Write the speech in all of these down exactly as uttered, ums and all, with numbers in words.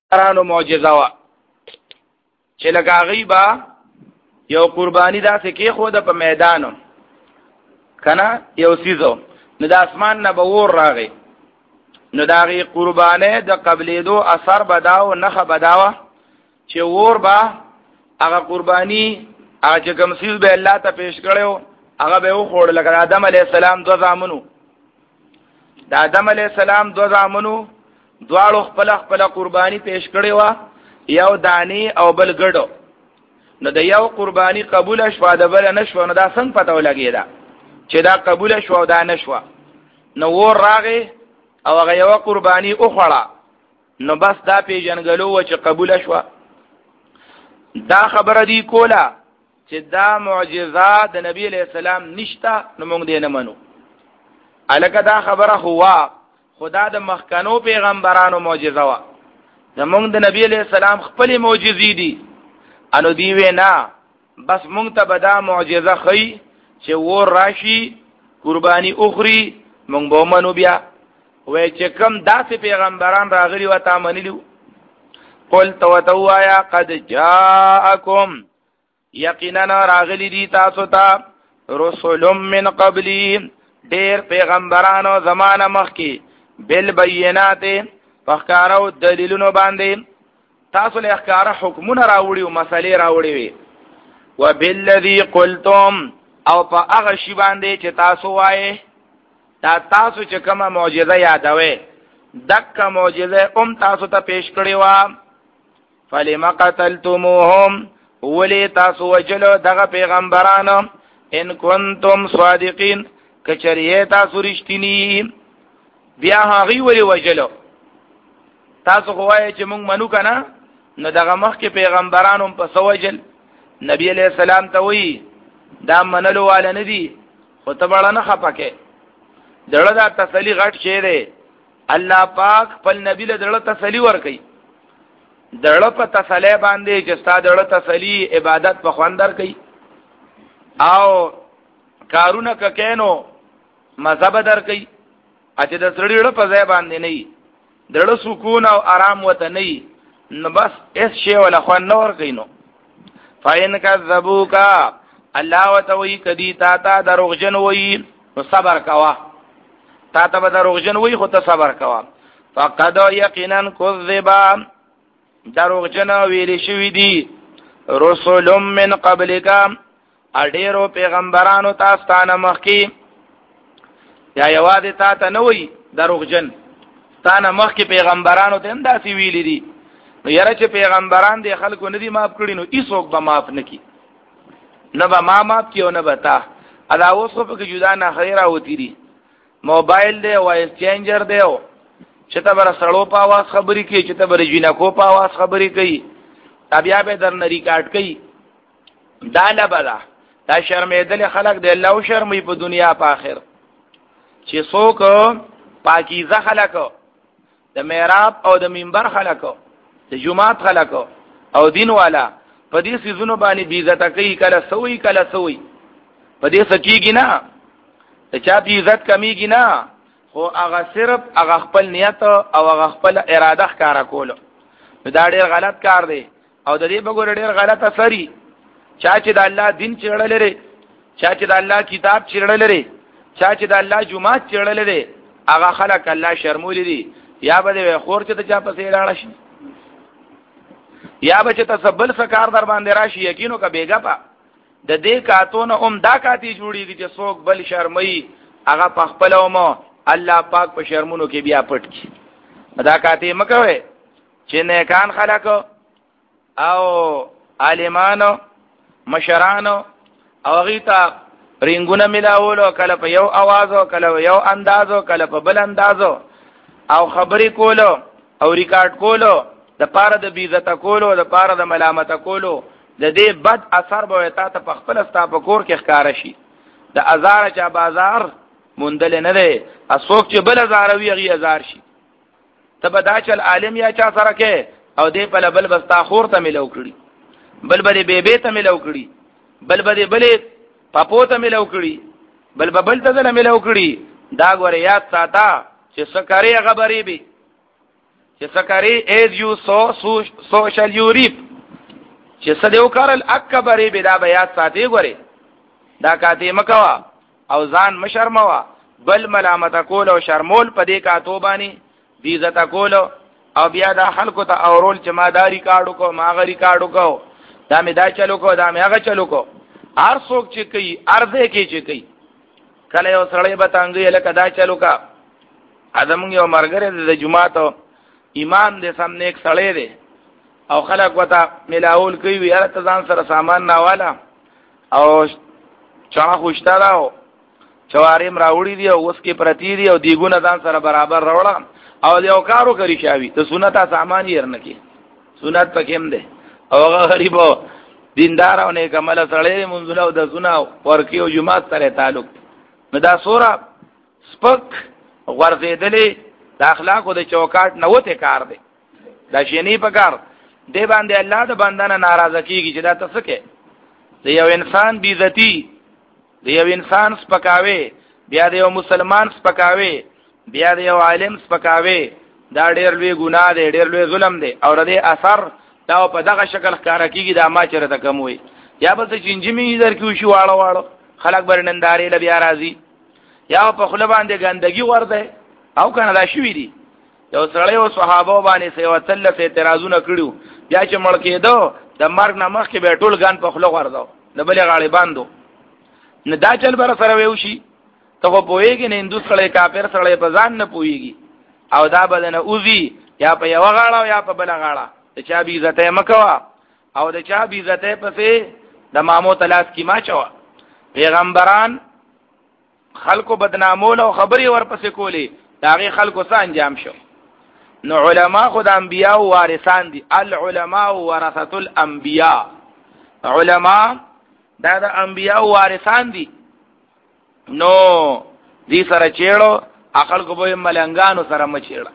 پیغمبرانو معجزه وا چې لکه غیبا یو قربانی داسې کې خو د په میدانو کنه یو سیزو نو د اسمان نه بور راغی نو دا غي قربانه د قبلې دو اثر بداو نه بداوه چې ور با هغه قربانی هغه چې کوم سیز به الله ته پیش کړو هغه به وخوړ لکه آدم علی السلام دو زامنو د آدم علی السلام دو زامنو دواړو خپل خپل قربانی پیش کړي وا یو دانی او بل ګډو نو د یو قربانی قبول شو د بل نشو نو دا څنګه پته ولګی دا چې دا قبول شو دا نشو نو ور راغی او هغه یو قربانی اوخړه نو بس دا پیژنګلو و چې قبول شو دا خبره دی کوله چې دا معجزه د نبی علیہ السلام نشتا نو موږ دې نه منو الکه دا خبره هوا خدا د مخکنو پیغمبرانو معجزه وا زمونږ د نبی علیہ السلام خپل معجزې دي انو دی وینا بس مونږ ته بدا معجزه خي چې ور راشي قرباني اخري مونږ به منو بیا وای چې کوم داسې پیغمبران راغلي و تا منلو قل تو توایا قد جاءکم یقینا راغلي دي تاسو ته رسول من قبلی ډېر پیغمبرانو زمانہ مخکي بل بینات فخکارو دلیلونو باندې تاسو له احکار حکمونه راوړي او مسالې راوړي وي وبالذي قلتم او په هغه شی باندې چې تاسو وایي دا تاسو چې کومه معجزه یادوي دک معجزه هم تاسو ته پیش کړی و فلما قتلتموهم ولی تاسو وجلو دغه پیغمبرانو ان کنتم صادقین کچریه تاسو رښتینی بیا هغه ولی وجلو تاسو خوای چې موږ منو کنه نو دغه مخکې پیغمبرانو په سوجل نبی علیہ السلام ته وی دا منلو والا ندی خو ته بڑا نه خپکه دړه دا تسلی غټ شی دی الله پاک خپل نبی له دړه تسلی ور کوي دړه په تسلی باندې چې ستاسو دړه تسلی عبادت په خواندر کوي او کارونه ککینو مذهب در کوي اته د سړي ډړه په ځای باندې نه دړه سکون او آرام وته نه نو بس اس شی ولا خو نور کینو فاین کذبوکا الله وتوی کدی تا تا دروغجن وی نو صبر کوا تا ته دروغجن وی خو ته صبر کوا فقد یقینا کذبا دروغجن ویل شوی دی رسول من قبلک اډیرو پیغمبرانو تاسو ته مخکی یا یواد تا ته نه وی دروغجن ستانه مخکې پیغمبرانو ته هم داسې ویلي دي نو یاره چې پیغمبران دی خلکو نه دي معاف کړي نو هیڅوک به معاف نه کړي نه به ما معاف کړي او نه به تا دا اوس خو پکې جدا نه خیر راوتي دي موبایل دی وایس چینجر دی چې ته بر سړو په आवाज خبرې کوي چې ته بر جنکو په आवाज خبرې کوي بیا به در نه ریکارډ کوي دا نه بلا دا شرمېدل خلک دی الله او شرمې په دنیا په آخر چې څوک پاکیزه خلکو د محراب او د منبر خلکو د جمعات خلکو او دین والا په دې سيزونو باندې بیزت کوي کله سوي کله سوي په دې سچيږي نه ته چا دې عزت کمیږي نه خو هغه صرف هغه خپل نیت او هغه خپل اراده ښکارا کول دا ډېر غلط کار دی او د دې بګور ډېر غلط اثري چا چې د الله دین چړل لري چا چې د الله کتاب چړل لري چا چې د الله جمعات چړل لري هغه خلک الله شرمول دي یا به خور چې ته چا پسې لاړ شي یا به چې تسبل سکار در باندې راشي یقینو کا بیګا پا د دې کاتونه هم دا کاتی جوړیږي چې څوک بل شرمي هغه په خپل اومو الله پاک په شرمونو کې بیا پټ کی دا کاتی مکوي چې نیکان خلک او عالمانو مشرانو او غیتا رنگونه ملاولو کله په یو आवाज کله یو اندازو کله په بل اندازو او خبرې کولو او ریکارډ کولو د پاره د بیزت کولو د پاره د ملامت کولو د دې بد اثر به تا ته په خپل ستا په کور کې ښکار شي د ازار چا بازار مندل نه دی اسوک چې بل ازار وی غي ازار شي ته به دا چل عالم یا چا سره کې او دې په بل بستا خور ته ملو کړي بل بل بیبي ته ملو کړي بل بل بل پاپو ته ملو کړي بل بل ته ملو کړي دا غوړې یاد ساته چې سکاري خبرې به چې سکري از یو سو سوشل یوریپ چې سدیو کارل اکبر بلا بیات ساتي غوري دا کاته مکوا او ځان مشرموا بل ملامت کول او شرمول پدې کاتو باندې دی عزت کول او بیا دا خلکو ته اورول چې ما داری کاډو کو ما غری کاډو کو دا می دا چلو کو دا می هغه چلو کو هر څوک چې کوي ارزه کې چې کوي کله یو سړی به تانګي لکه دا چلو کا ادم یو مرګره د جمعه ته ایمان دې سم نیک سړی دی او خلک وته ملاول کوي یاره ته ځان سره سامان ناواله او چا خوشتا راو چواریم راوړي دی او اوس کې پرتی دی او دیګونه ځان سره برابر راوړم او یو کارو کوي شاوي ته سنت سامان یې رنکی سنت پکېم دی او هغه غریب دیندار او نیک عمل سره منځله او د سنا ورکی او جمعه سره تعلق نو دا سوره سپک ورزیدلې د اخلاقو د چوکاټ نه وته کار دی دا شینی په کار دی باندې الله د بندانه ناراضه کیږي چې دا تاسو کې د یو انسان بی عزتی د یو انسان سپکاوي بیا د یو مسلمان سپکاوي بیا د یو عالم سپکاوي دا ډېر لوی ګناه دی ډېر لوی ظلم دی او د اثر دا په دغه شکل ښکارا کیږي دا ما چیرته کم وي یا به چنجمي در کې شو واړو واړو خلک برننداري ل بیا راځي یا په خله باندې ګندګي ورده او کنه دا شوې دي یو سړی او صحابه باندې سیو تلف اعتراضونه کړیو بیا چې مړ کېدو د مرګ نه مخکې به ټول ګان په خله ورده د بلې غاړي باندې نه دا چل بر سره ویوشي ته خو پوهیږي نه هندو سړی کافر سړی په ځان نه پوهیږي او دا بدنه اوزي یا په یو غاړه یا په بل غاړه د چا بي عزت مکوا او د چا بي عزت پسې د مامو تلاس کی ما چوا پیغمبران خلکو بدنامول او خبري ورپسې کولی داغه خلکو څه انجام شو نو علما خود انبیاء او وارثان دي العلماء ورثه الانبیاء علما دا د انبیاء وارثان دي نو دې سره چېړو عقل کو به ملنګانو سره مچېړه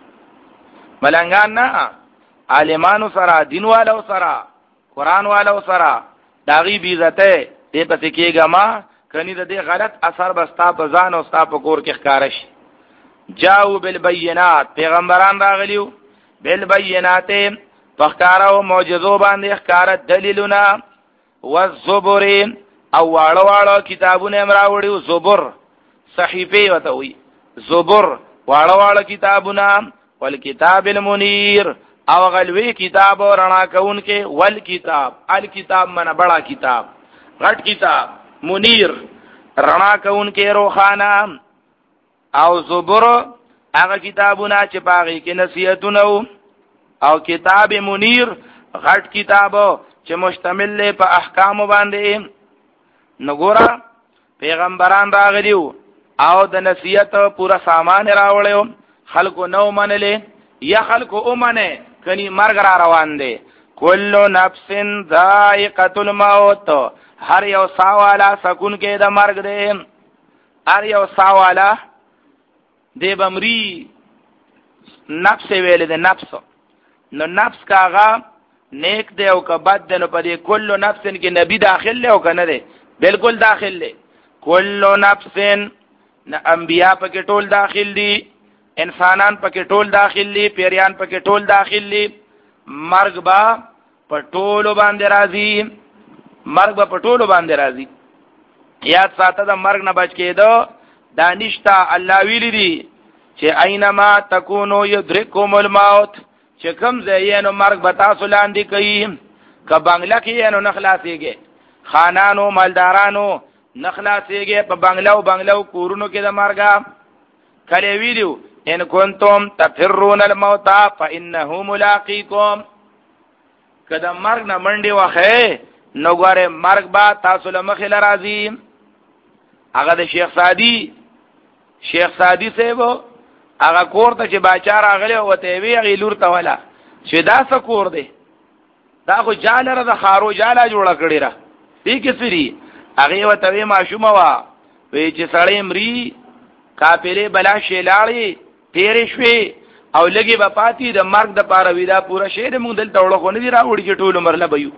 ملنګان نه عالمانو سره دین والو سره قران والو سره داغي بي عزته دې پته کېګه ما کني د دې غلط اثر بستا په ځان او ستا په کور کې ښکارش جاءوا بالبينات پیغمبران راغلیو بالبينات فخکارو معجزو باندې ښکارت دلیلونه والزبر او واړو واړو کتابونه امراوړیو زبر صحیفه وته وي زبر واړو واړو کتابونه والکتاب المنیر او غلوی کتاب رڼا کون کې والکتاب الکتاب من بڑا کتاب غټ کتاب منیر رڼا کون کې روخانه او زبر هغه کتابونه چې باغی کې نصیحتونه او کتاب منیر غټ کتابو چې مشتمل په احکام باندې نګورا پیغمبران راغلیو او د نصیحت پورا سامان راوړیو خلکو نو منلې یا خلکو اومنه کني مرګ را روان دي کل نفس ذائقه الموت هر یو ساوالا سکون کې د مرګ دی هر یو ساوالا دی بمری نفس ویل دی نفس نو نفس کاغا نیک دی او که بد دی نو پا دی کلو نفسن که نبی داخل لی او که نه دی بلکل داخل لی کلو نفسن انبیاء پا که ټول داخل دی انسانان پا که ټول داخل لی پیریان پا که ټول داخل لی مرگ با پا ټولو باندې رازی مرگ با پا ټولو باندې رازی یاد ساته دا مرگ نبچ که دو دانشتا الله ویلی دی چې اینما تکونو یدرککم الموت چې کوم ځای نو مرګ بتا سولاندې کوي که بنگلا کې نو نخلاصيږي خانانو مالدارانو نخلاصيږي په بنگلا او بنگلا او کورونو کې د مرګ کله ویلو ان کنتم تفرون الموت فانه ملاقيكم کله مرګ نه منډي وخه نو غره مرګ با تاسو لمخې لرازي هغه د شیخ سادی شیخ سادی سیبو هغه کور ته چې باچا راغلی او ته وی غی لور ته ولا چې دا څه کور دی دا خو جاله را د خارو جاله جوړه کړی را دې کې سری هغه وته وی ماشومه وا وی چې سړی مری کاپیره بلا شیلاړي تیرې شوي او لګي په پاتې د مرګ د پاره ویدا پورا شهر موږ دلته وړو نه دی راوړي چې ټول عمر لا بيو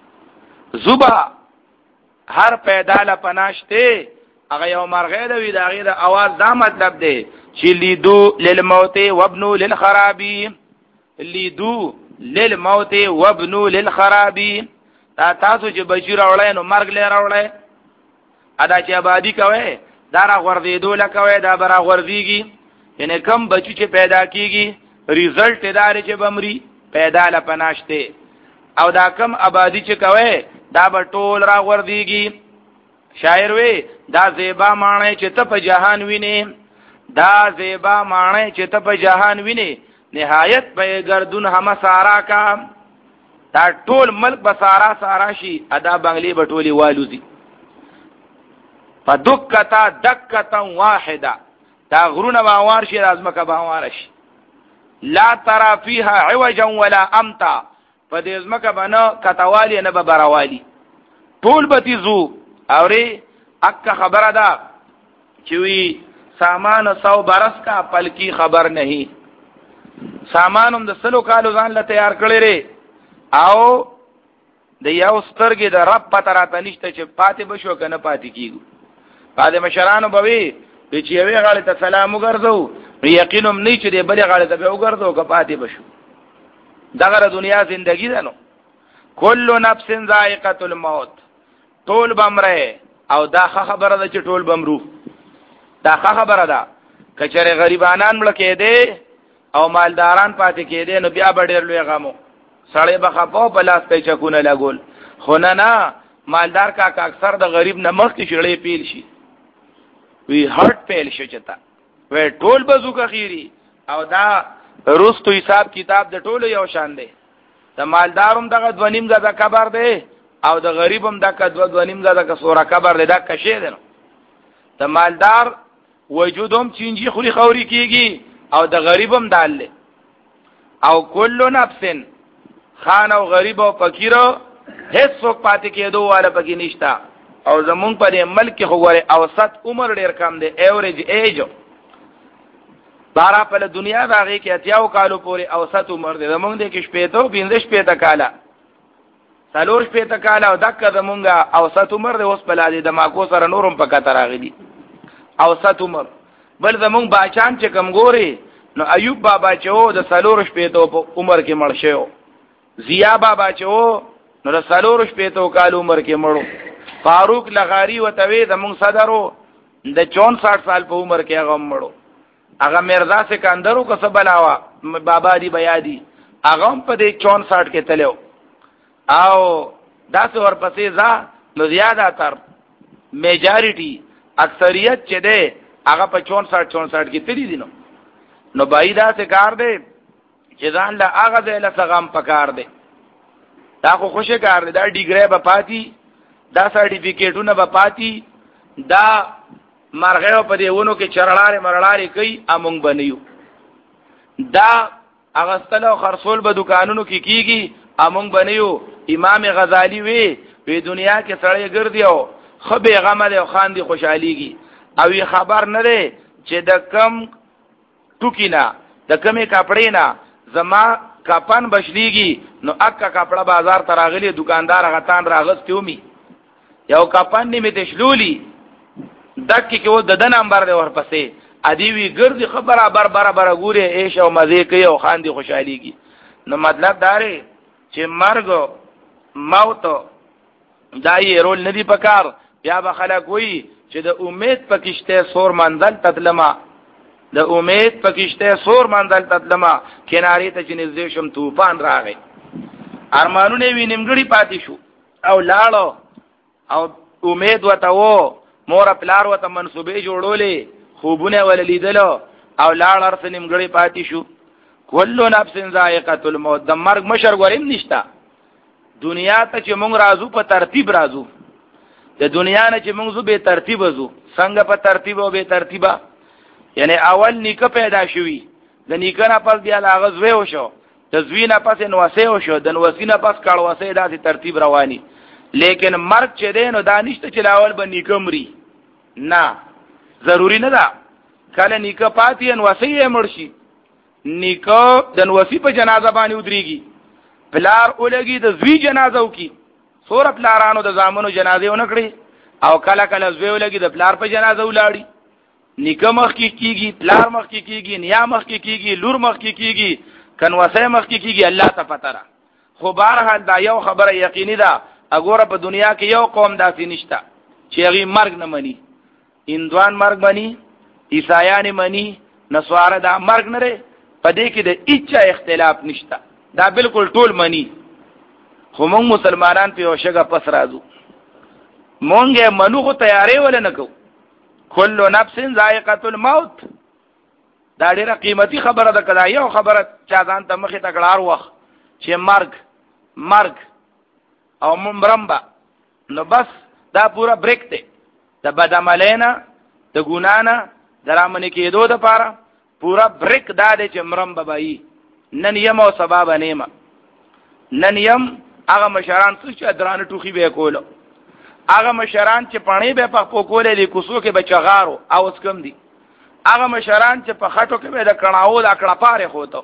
زوبا هر پیدا لا پناشته هغه یو مرغې د وی دا غي د आवाज دا مطلب دی چې لیدو للموت وابنو للخرابی لیدو للموت وابنو للخرابی دا تاسو چې بچی راوړی نو مرګ لې راوړی ادا چې آبادی کوي دا را غورځېدو لکوي دا به را غورځېږي یعنی کم بچی چې پیدا کیږي ریزلټ ادارې چې بمري پیدا لپناشته او دا کم آبادی چې کوي دا به ټول را غورځېږي شاعر وی دا زیبا معنی چې ته په جهان ویني دا زیبا معنی چې ته په جهان ویني نهایت به گردون همه سارا کا دا ټول ملک به سارا سارا شي ادا بنگلې به ټولي والوزي فدکتا دکتا واحده دا غرونه باوار شي ازمکه باوار شي لا ترى فيها عوجا ولا امتا فدې ازمکه بنا کتوالی نه به بروالی ټول به تیزو اوري اکه خبره ده چې وی سامان سو برس کا پلکی خبر نہیں سامانم د سلو کالو ځان له تیار کړی ری او د یو سترګې د رب پته راته نشته چې پاتې بشو که نه پاتې کېږو پاتې مشرانو به وي چې یوې غاړې ته سلام وګرځو یقینم نه چې د بلې غاړې ته به وګرځو که پاتې بشو دغه دنیا زندگی ده نو کل نفس ذائقة الموت ټول بمره او دا خبره ده چې ټول بمرو دا خبره ده کچره غریبانان مړه کېده او مالداران پاتې کېده نو بیا به ډېر لوی غمو سړی به خپو په لاس کې چکونه لګول خو نه نه مالدار کا اکثر د غریب نه مخ کې شړې پیل شي وی هارت پیل شي چتا وی ټول بزو کا خيري او دا رستو حساب کتاب د ټولو یو شان دی د مالداروم دغه دونیم غزا کبر دی او د غریبم دغه دو دونیم غزا کا سوره کبر دی دا کشه دی نو د مالدار وجودم چینجی خوري خوري کیږي او د غریبم داله او کل نفس خان او غریب او فقیر هیڅ څوک پاتې کېدو والا پکې نشتا او زمون په ملک خو غره اوسط عمر ډیر کم دی ایوریج ایج بارا په دنیا باغې کې اتیاو کالو پورې اوسط عمر دی زمونږ د کې شپېته پنځه شپېته کاله څلور شپېته کاله او دغه زمونږه اوسط عمر دی اوس په لادي د ماکو سره نورم په کتر راغلي اوسط عمر بل زمونږ باچان چې کم ګوري نو ایوب بابا چې وو د څلور شپېته په عمر کې مړ شو زیا بابا چې وو نو د څلور شپېته کال عمر کې مړو فاروق لغاری وتوی زمونږ صدرو د چونسठ سال په عمر کې هغه مړو هغه مرزا سکندرو کو سبلاوا بابا دی بیا دی هغه په دې چونسठ کې تلو او داس ورپسې ځا نو زیاده تر میجارټي اکثریت چې ده هغه په چونسठ چونسठ کې تللی دي نو نو بایدا سے کار دی چې ځان له هغه ځای له سغم پکار دی دا خو خوشی کار دی دا ډیګری به پاتی دا سرټیفیکیټونه به پاتی دا مرغیو په دیونو کې چرړارې مرړارې کوي امونږ بنیو دا اغستل او خرصول به دکانونو کې کیږي امونږ بنیو امام غزالی وی په دنیا کې سړی ګرځیو خو به غم له خان دي خوشحاليږي او یې خبر نه دی چې د کم ټوکینا د کمې کپړې نه زما کپن بشلیږي نو اکا کپڑا بازار تراغلی دکاندار غتان راغستیومی یو کپن نیمه تشلولی دکی که و ددن انبر دی ورپسې ادیوی گردی خبره بر بر بر گوری ایش او مزه کوي او خاندي خوشحالیږي نو مطلب داره چې مرګ موت دا یې رول ندی پکار بیا به خلک وي چې د امید پکشته سور منزل تدلما د امید پکشته سور منزل تدلما کناری ته جنځ شم طوفان راغی ارمانونه وی نیمګړی پاتې شو او لاړو او امید وته وو مور پلار وته منسوبې جوړولې خوبونه ول لیدلو او لاړ ارس نیمګړی پاتې شو کله نفس ذائقه الموت د مرګ مشر وریم نشتا دنیا ته چې مونږ رازو په ترتیب رازو د دنیا نه چې مونږ زو به ترتیب وزو څنګه په ترتیب او به ترتیبا یعنی اول نیکه پیدا شوی د نیکه نه پس بیا لاغز وې وشو د زوی نه پس نوسه وشو د نوسی نه پس کړوسه داسې ترتیب رواني لیکن مرګ چې دین او دانشته چې لاول به نیکه مري نه ضروری نه ده کله نیکه پاتې نوسی یې مرشي نیکه د نوسی په جنازه باندې ودرېږي پلار اولګي د زوی جنازه وکي سور پلارانو د زامنو جنازه ونکړي او کله کله زوی اولګي د پلار په جنازه ولاړي نیکه مخ کې کیږي پلار مخ کې کیږي نیا مخ کې کیږي لور مخ کې کیږي کن وسه مخ کی کیږي الله ته فتره خو بهرحال دا یو خبره یقیني ده اګوره په دنیا کې یو قوم داسې نشته چې هغه مرګ نه مني هندوان مرګ مني عیسایان مني نصارا دا مرګ نه لري په دې کې د هیڅ اختلاف نشته دا بالکل ټول مني خو موږ مسلمانان په وشګه پس راځو مونږه منو خو تیارې ول نه کو کل نفس ذائقه الموت دا ډیره قیمتي خبره ده کدا یو خبره چا ځان ته مخې تکړار وخت چې مرګ مرګ او مرمبا نو بس دا پورا بریک دی د بدعملینا د ګنانا درامن کېدو د پاره پورا بریک دا دی چې مرمبا بای نن یم او سبب نیمه نن یم هغه مشران څه چې درانه ټوخي به کولو هغه مشران چې پانی به په پکولې د کوسو کې بچغارو او اس کم دي هغه مشران چې په خټو کې به د کڼاو د کړه پاره خوته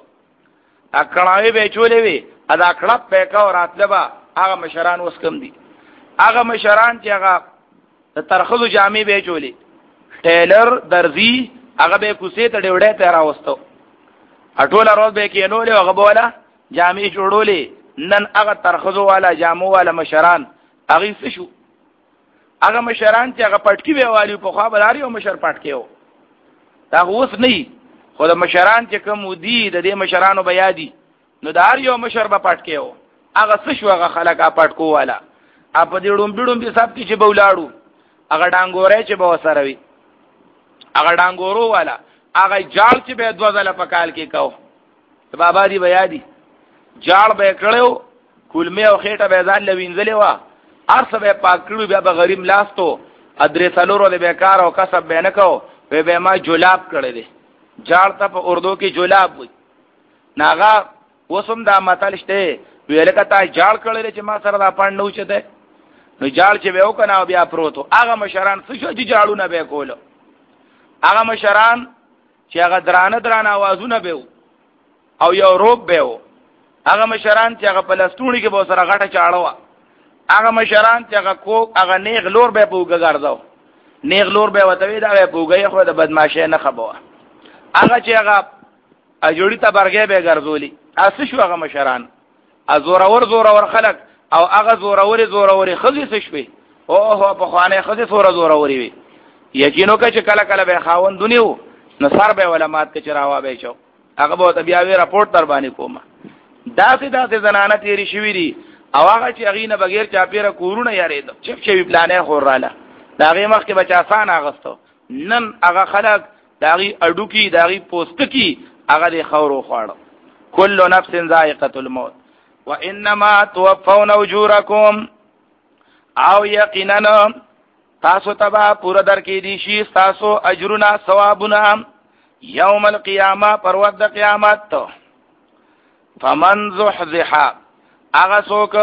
ا کڼاوي به چولې وي ادا کړه په کا راتلبا هغه مشران اوس کم دي هغه مشران چې هغه د ترخلو جامې به چولې ټیلر درزي هغه به کوسې ته ډوډۍ ته راوستو اټوله روز به کې نو له هغه بوله جامې جوړولې نن هغه ترخزو والا جامو والا مشران هغه څه شو هغه مشران چې هغه پټکی به والی په خوا بلاري او مشر پټکیو دا اوس نه خو د مشران چې کوم ودی د دې مشرانو بیا دي نو دار یو مشر به پټکیو هغه څه شو هغه خلک پټکو والا اپ دې ډوم بډوم به سب کې چې بولاړو هغه ډانګورې چې به وسره وي هغه ډانګورو والا هغه جال چې به دوزله په کال کې کو بابا دی بیا دي جال به کړو کولمه او خېټه به ځان لوینځلې وا ارسه به پاک کړو بیا به غریب لاستو ادرې څلورو له بیکار او کسب به نه کو به به ما جلاب کړی دی جال ته په اردو کې جلاب وي ناغا وسم دا متل شته ویل کته جال کړی چې ما سره دا پاند نو چته نو جال چې به وکنه بیا پروتو هغه مشران څه شو چې جالونه به کولو هغه مشران چې هغه درانه درانه आवाजونه به او یو روب به هغه مشران چې هغه پلستونی کې به سره غټه چاړو هغه مشران چې هغه کو هغه نیغ لور به پوګه ګرځاو نیغ لور به وتوی دا به پوګه خو د بدمعشه نه خبره هغه چې هغه اجوړی ته برګې به ګرځولي اس شو هغه مشران ازور اور زور اور خلق او هغه زور اور زور اور خزي څه شوي او هو په خوانه خزي زور زور اور وي یقینو که چې کله کله به خاون دنیو نو سر به علماء کې چراوا به شو هغه به بیا وی راپورټ در باندې کومه داسې داسې زنانه تیری شوې دي او هغه چې هغه نه بغیر چا پیره کورونه یاري دو چپ شوی پلانې خوراله داغه مخ کې بچا آسان اغستو نن هغه خلک داغي اډو کی داغي پوسټ کی هغه د خورو خواړو کل نفس ذائقه الموت وانما توفون اجورکم او یقینا تاسو تبا پورا در کې دي شي تاسو اجرنا ثوابنا یوم القیامه پر ورځ د قیامت فمن زحزح هغه څوک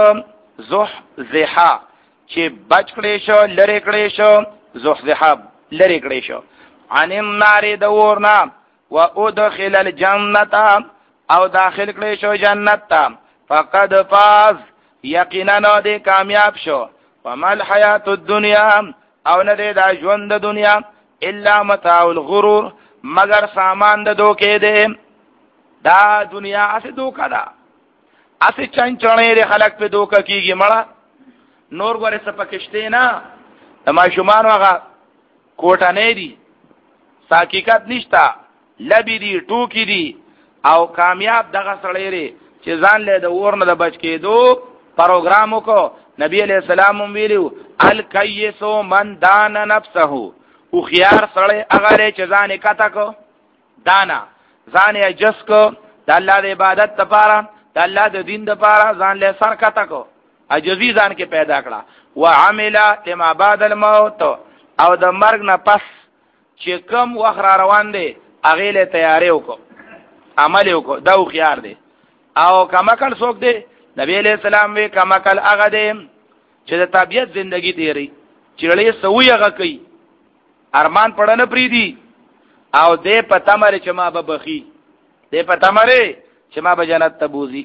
زحزح چې بچ کړي شو لری کړي شو زحزح لری کړي شو عن النار دورنا وادخل الجنه او داخل کړي شو جنت ته فقد فاز یقینا دې کامیاب شو ومل حیات الدنیا او نه دې دا ژوند د دنیا الا متاع الغرور مگر سامان د دوکې دې دا دنیا اسه دوکا دا اسه چنچنې ر خلق په دوکا کیږي مړه نور غره سپکشته نه تما شومان هغه کوټه نه دي حقیقت نشتا لبی دي ټوکی دي او کامیاب دغه سړی ری چې ځان له د ورنه د بچ کېدو پروګرامو کو نبی علیہ السلام ویلو الکیسو من دان نفسه او خيار سړی هغه چې ځان کته کو دانا ځان یې جس کو د الله د عبادت لپاره د الله د دین لپاره ځان له سر کته کو عجزی ځان کې پیدا کړه وعمل لما بعد الموت او د مرګ نه پس چې کوم وخت را روان دي هغه له تیاری وکړه عمل وکړه دا خيار دی او کمکل څوک دی نبی علیہ السلام وی کمکل هغه دی چې د طبيعت ژوندۍ تیری چې لړې سوی هغه کوي ارمان پړنه پری دی او دې پتا مری چې ما به بخي دې پتا مری چې ما به جنت ته بوزي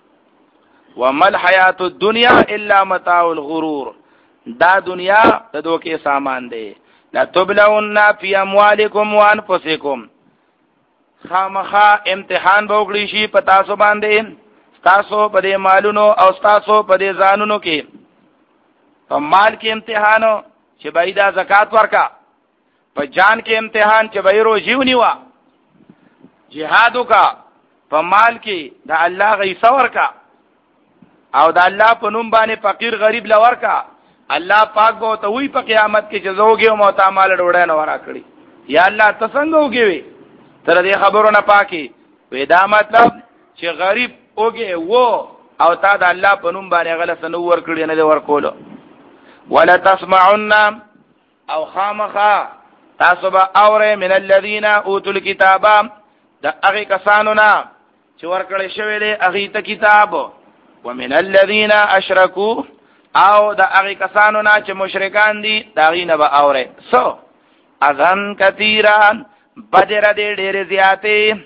ومل حیات الدنیا الا متاع الغرور دا دنیا د دوکې سامان دی لا تبلون فی اموالکم وانفسکم خامخا امتحان به وکړي شي په تاسو باندې تاسو په دې مالونو او تاسو په دې ځانونو کې په مال کې امتحان چې بایدا زکات ورکا په جان کې امتحان چې بایرو جیونی وا جهاد وکا په مال کې د الله غیصه ورکا او د الله په نوم باندې فقیر غریب لورکا الله پاک به ته وی په قیامت کې چې زوګي او متعامل ډوړې نه ورا کړی یا الله تسنګ وګوي تر دې خبرو نه پاکي وې دا مطلب چې غریب اوګه وو او تا د الله په نوم باندې غل سنو ور کړی نه ور کولو ولا تسمعن او خامخا تاسو به اوره من الذين اوتوا الكتاب د هغه کسانو نه چې ور کړی شوی دی هغه ته کتاب ومن الذين اشركوا او د هغه کسانو نه چې مشرکان دي دا غینه به اوره سو اذن کثیران بدر دې ډېر زیاتې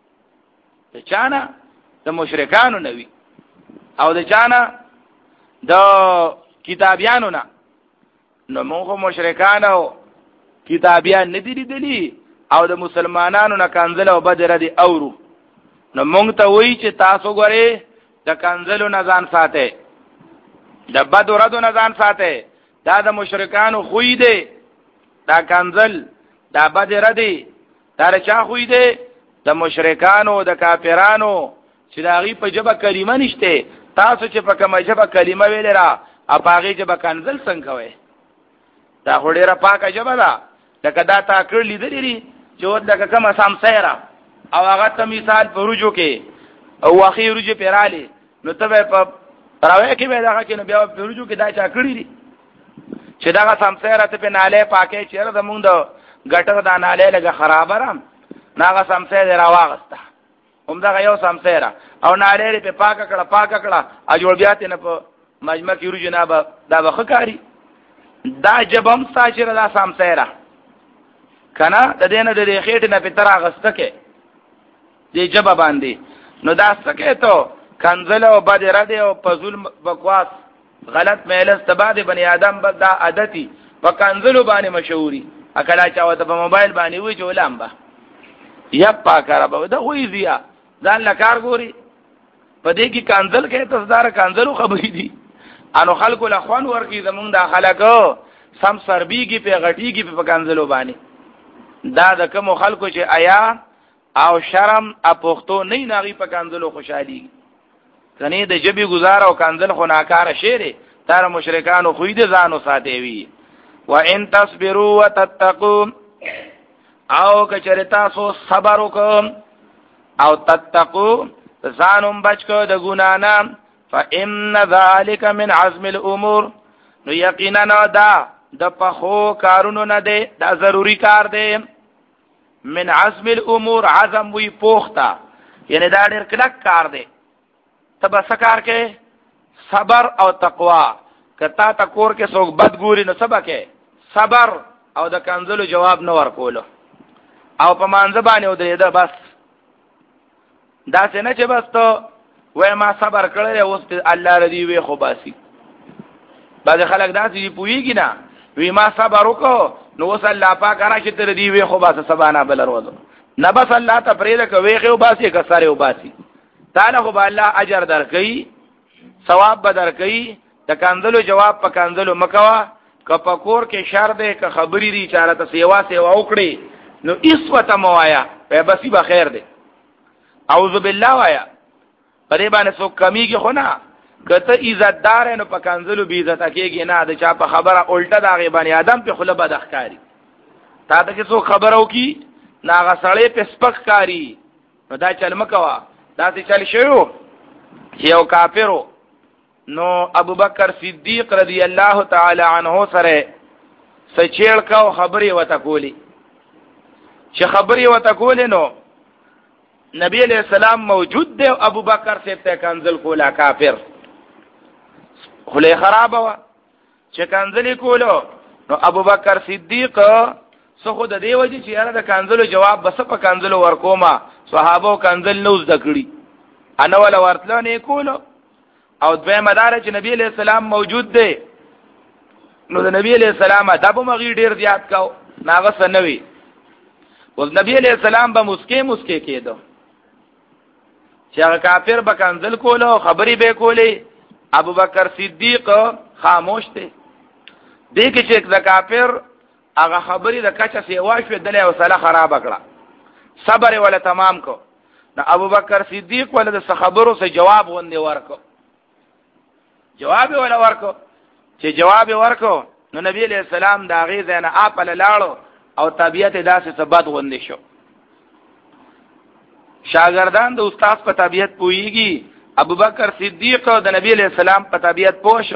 د چانه د مشرکانو نوي او د چانه د کتابیانو نه نو موږ مشرکان او کتابیان نه دي لیدلي او د مسلمانانو نه کنزل او بدر دې اورو نو موږ ته وایي چې تاسو غره د کنزلو نه ځان ساتئ د بدر دو نه ځان ساتئ دا د مشرکانو خوې دي دا کنزل دا بدر دې دا چا خوې دي د مشرکانو د کافرانو چې دا غي په جبه کلمه نشته تاسو چې په کومه جبه کلمه ویل را اپاغه جبه کنزل څنګه وای دا هډیره پاکه جبه ده لکه دا تا کړ لیدلې چې ود لکه کومه سمسیره او هغه ته مثال پروجو کې او اخی روجه پیراله نو ته په راوي کې به دا کې نو بیا پروجو کې دا چا کړی دي چې دا سمسیره ته په ناله پاکه چیرې زمونږ د ګټر دا ناله لګه خرابره ناغه سمسیره راواغسته هم دا یو سمسیره او ناله په پاکه کړه پاکه کړه ا جوړ بیا ته نه په مجمع کې روجه نه به دا بخکاری دا جبم ساجره دا سمسیره کنه د دینه د خېټه نه په تر اغسته کې دې جبه باندې نو دا سکه ته کنزل او بدر دې او پزول بکواس غلط میل استباد بنی آدم بد دا عادتي په کنزل باندې مشهوري اکلا چاوته په موبایل باندې وی جولم با یپا کربو دا وی زیا ځان لکار ګوري په دې کې کنزل کې تصدار کنزلو خبرې دي انو خلکو لخوان ورکی زمونږ د خلکو سم سربيږي په غټيږي په کنزلو باندې دا د کوم خلکو چې آیا او شرم اپوختو نه ناغي په کنزلو خوشحالي کني د جبي گزار او کنزل خو ناکاره شیره تر مشرکانو خو دې ځانو ساتي وي وان تصبروا وتتقوا او کچره تاسو صبر وکم او تتقوا ځانم بچو د ګنا نه فان ذلك من عزم الامور نو یقینا دا د پخو کارونو نه دی دا ضروری کار دی من عزم الامور عزم وی پوختا یعنی دا ډیر کلک کار دی تب سکار کې صبر او تقوا کتا تکور کې څوک بد ګوري نو سبا کې صبر او د کنزلو جواب نه ورکولو او په مانځ باندې ودرې ده بس دا څنګه چې بس ته وای ما صبر کړل اوس الله ردی وی خو باسي بعض خلک داسې پوېږي نه وی ما صبر وکړو نو وس الله پاک راشه تر دی وی خو باسه سبانا بل وروځو نه بس الله ته پرې ده کوي خو باسي کسره و باسي تعالی خو الله اجر درکې ثواب به درکې د کنزلو جواب په کنزلو مکوا ک پکور کې شر ده ک خبري دي چاره ته سیوا سیوا وکړي نو اسوته موایا په بسی به خیر ده اعوذ بالله وایا پرې باندې سو کمیږي خو نه کته عزتدار نو په کنزلو بی عزت کېږي نه د چا په خبره الټه دا غي بني ادم په خله بد اخکاری تا ته کې سو خبرو کی ناغه سړې په سپک کاری نو دا چل مکوا دا څه چل شو یو کافرو نو ابو بکر صدیق رضی الله تعالی عنہ سره سچېل کا خبري وته کولی چې خبري وته کولی نو نبی علیہ السلام موجود دی ابو بکر سے ته کنزل کولا کافر خله خراب وا چې کنزل کولو نو ابو بکر صدیق سو خود دی وجه چې یاره د کنزلو جواب بس په کنزلو ورکوما صحابه کنزل نوز دکړي انا ولا ورتلو نه کولو او دوی مدار چې نبی علیہ السلام موجود دی نو د نبی علیہ السلام ادب مغی ډیر زیات کاو ناغه سنوي او نبی علیہ السلام به مسکی مسکی کېدو چې هغه کافر به کنزل کولو خبرې به کولې ابو بکر صدیق خاموش دی دې کې چې د کافر هغه خبرې د کچا سیوا شو د له وسله خراب کړه صبر ولا تمام کو نو ابو بکر صدیق ولا د خبرو سره جواب غوندي ورکو جواب ولا ورکو چې جواب ورکو نو نبی علیہ السلام دا غي زنه اپل لاړو او طبيعت داسې ثبات غوندي شو شاګردان د استاد په طبيعت پويږي ابو بکر صدیق او د نبی علیہ السلام په طبيعت پوښو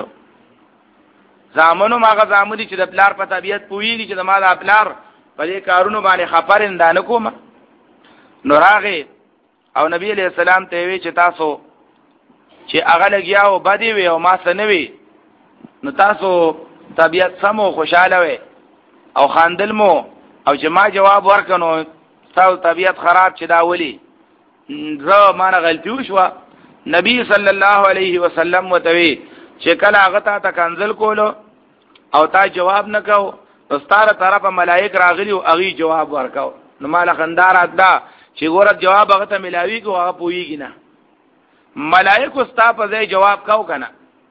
زامنو ماغه زامني چې د پلار په طبيعت پويږي چې د ما د پلار په دې کارونو باندې خبرین دانه کوم نو راغه او نبی علیہ السلام ته وی چې تاسو چې هغه لګیاو بدی وي او ما سنوي نو تاسو طبيعت سمو خوشاله وي او خاندل مو او چې ما جواب ورکنو تاسو طبيعت خراب چې دا ولي زه ما نه غلطي وشوه نبی صلی الله علیه وسلم وتوی چې کله هغه ته کنزل کولو او تا جواب نکاو نو ستاره طرفه ملائک راغلی او هغه جواب ورکاو نو مال خندار ادا چې ګوره جواب هغه ته ملاوي کو هغه پويږي نه ملائکه ستا په ځای جواب کاو کنه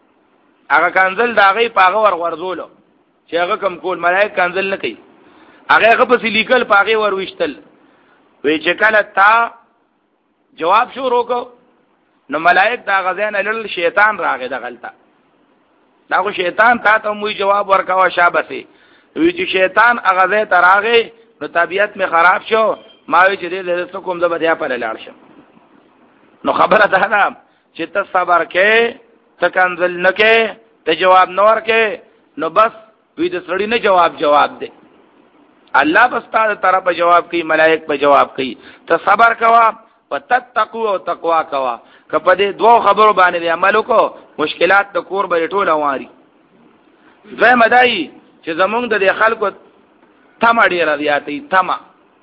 هغه کنزل داغه پاغه ور ورزولو چې هغه کم کول ملائک کنزل نه کوي هغه هغه په لیکل پاغه ور وشتل وی چې کله تا جواب شروع کو نو ملائک دا غزان لل شیطان راغی د غلطه دا خو شیطان تا ته موي جواب ورکاوه شابسي وی چې شیطان هغه ځای ته راغی نو طبيعت می خراب شو ما وی چې دې له کوم د بیا په لاړ شم نو خبره ده نه چې ته صبر کې ته کنزل نه کې ته جواب نور کې نو بس وی د سړی نه جواب جواب دی الله بس تعالی طرفه جواب کوي ملائک په جواب کوي ته صبر کوا وتتقوا او تقوا کوا کپه دې دوه خبرو باندې عمل وکړو مشکلات د کور به ټوله واري زه مدای چې زمونږ د خلکو تما ډیر زیاتې تما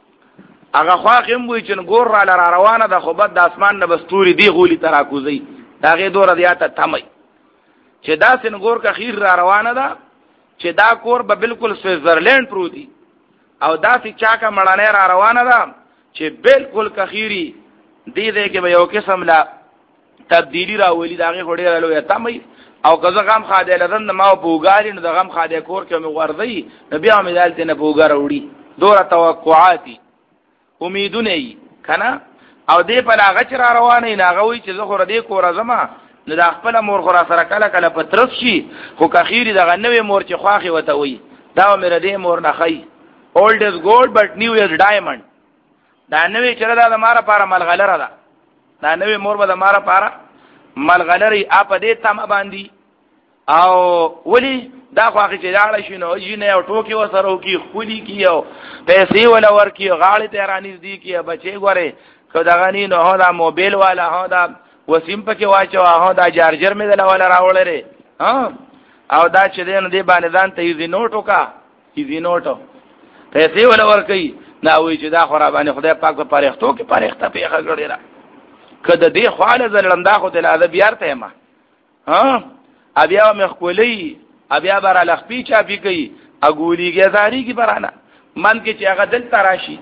هغه خواخم وي چې ګور را لار روانه د خوبت د اسمان نه بستوري دی غولي تراکوزي دا غي دور زیاته تمي چې دا سنګور کا خیر را روانه ده چې دا کور به بالکل سویزرلند پروتي او دا چې چا کا مړانه را روانه ده چې بالکل کخيري دې دې کې به یو قسم لا تبدیلی راولي داغه غړي رالو تمي او که غم خاده لدن ما بوګاری نو د غم خاده کور کې مې ورځي نبي عملت نه بوګار وړي دوره توقعاتي امیدونه کنا او دې په لاغه چر روانه نه غوي چې زه خو ردی کور زما نو د خپل مور خو را سره کله کله پترس شي خو کخيري دغه نوې مور چې خواخي وته وي دا مې ردی مور نه خي old is gold but new is diamond دا نوې چر دا د ماره لپاره ملغلره ده دا نوې مور به د ماره لپاره ملغلري اپ دې تم باندې او ولی دا خو هغه چې لاړ شي نو جنې او ټوکی وسره کی خولي کیو پیسې ولا ورکی غاړې ته رانیز دی کی بچي ګوره کو دا غنی نو هدا موبایل والا هدا وسیم پکې واچو هدا چارجر مې دلا ولا راوړل ها او دا چې دین دې باندې ځان ته یې نوټو کا یې نوټو پیسې ولا ورکی دا وی چې دا خو را باندې خدای پاک په پرختو کې پرخته پیخه غړي را کده دې خواله زلندا خو دل ادب یارته ما ها ابیا مخکولی ابیا بر لخپی چاپی کوي اګولیږي زاری کی برانه من کې چې هغه دل تراشي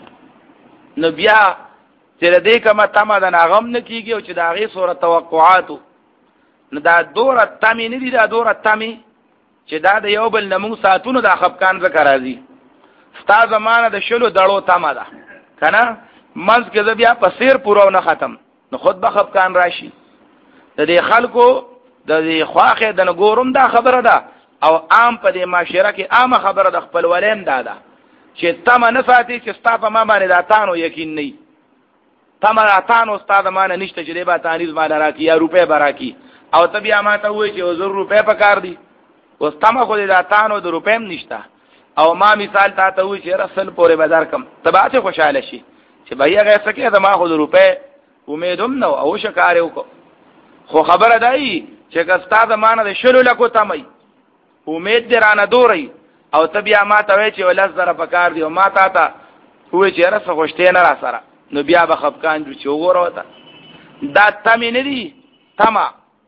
نو بیا چې دې کما تما د ناغم نه کیږي او چې دا غي صورت توقعات نو دا دوره تامي نه دي دا دوره تامي چې دا د یو بل نمو ساتونو د خفقان ذکر راځي ستا زمانه د شلو دړو تما ده کنه منځ کې بیا په سیر پورو نه ختم نو خود به خفقان راشي د دې خلکو د دې خواخه د نګورم دا خبره ده او عام په دې معاشره کې عامه خبره د خپل ولین دا ده چې تم نه ساتي چې ستا په ما باندې دا تانو یقین نه تم را تانو استاد مانه نشته چې به تانیز مال راکی یا روپے براکی او ته بیا ما ته وای چې زر روپے پکار دي اوس تم خو دې دا تانو د روپېم نشته او ما مثال تا ته وای چې رسل پورې بازار کم تبعته خوشاله شي چې بیا غیر سکه دا ما خو د روپے امیدوم نو او شکار وکړو خو خبره دی چې کستا زمانه د شلو لکو تمي امید درانه دوري او ته بیا ما ته وای چې ولز زره پکار دی او ما ته ته وای چې رسه خوشته نه را سره نو بیا به خفقان جو چې وګوره وته دا تمي نه دي تما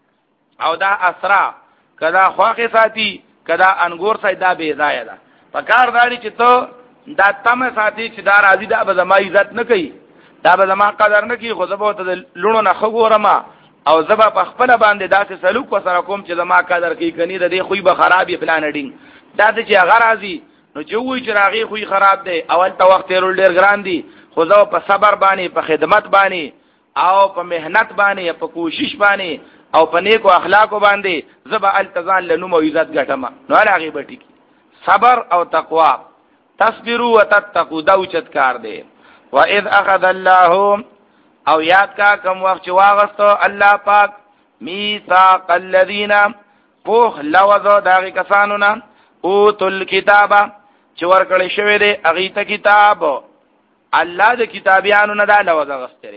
او دا اسرا کدا خواخه ساتي کدا انګور سای دا به ځای ده پکار داري چې ته دا تم ساتي چې دا راضي دا به زما عزت نه کوي، دا به زما قدر نه کوي، خو زه به ته لونو نه خګورم او زبا په خپل باندې داسې سلوک وسره کوم چې زما قدر کوي، کني د دې خوې به خرابې پلان ډینګ دا چې هغه راځي نو چې وایي چې راغی خوې خراب دی، اول ته وخت تیرول ډېر ګران دي، خو زه په صبر باندې، په خدمت باندې او په مهنت باندې، په کوشش باندې او په نیکو اخلاقو باندې زبا التزام لنوم او عزت ګټم. نو هغه به ټیک صبر او تقوا، تصبروا وتتقوا دا اوچت کار دی. واذ اخذ الله او یاد کا کم وخت واغستو الله پاک میثاق الذین پوخ لوزو داغی کسانو نا اوتل کتابا چې ورکړی شوی دی هغې ته کتاب، الله د کتابیانو نه دا لوز اغستری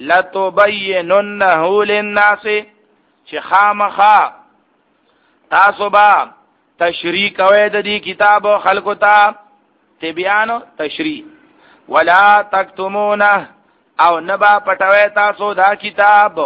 لتبیننه للناس چې خامخا تاسو به تشریح کوئ د دې کتاب خلکو ته، تبیانو تشریح، ولا تکتمونه او نبا پټوي تاسو دا کتاب،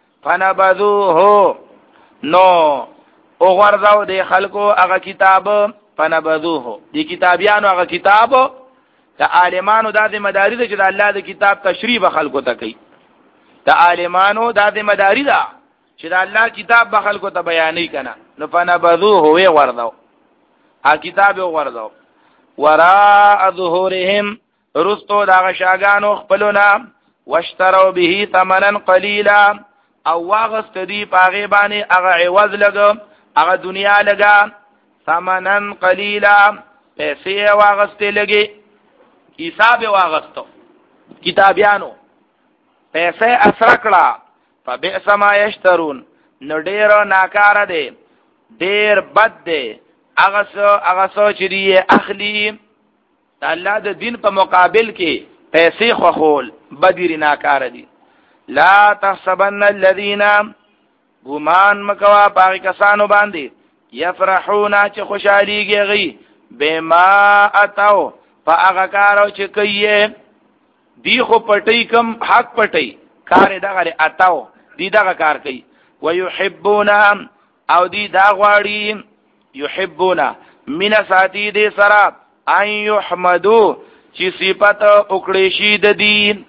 فنبذوه نو او غرزو دی خلقو اغا کتاب، فنبذوه دی کتابیانو اغا کتاب دا عالمانو دا دی مداری دا چې دا اللہ دا کتاب تشریح بخلقو تا کئی، دا عالمانو دا دی مداری دا چې دا اللہ کتاب بخلقو تا بیانی کنا، نو فنبذوه وی غرزو ا کتاب وی غرزو وراء ظهورهم رستو دا غشاگانو خپلونا واشتروا به ثمنا قليلا او واغست دی پاغی بانی اغا عوض لگا اغا دنیا لگا ثمنا قلیلا پیسی واغست لگی حساب واغستو کتابیانو پیسی اسرکڑا فبئس ما یشترون نو دیر ناکار دے دیر بد دے اغسو اغسو چری اخلی اللہ دا دین پا مقابل کی پیسی خخول بدیر ناکار دی. لا تحسبن الذین گمان مکوا پاغی کسانو باندی یفرحونا چه خوشحالیگی غی بما اتاو پا اغا کارو چه کئیے دی خو پٹی کم حق پٹی کار دغر اتاو دی دغا کار کئی ویحبونا او دی داغواری یحبونا من ساتی دی سراب ان یحمدو چی صفت اکڑیشی د دین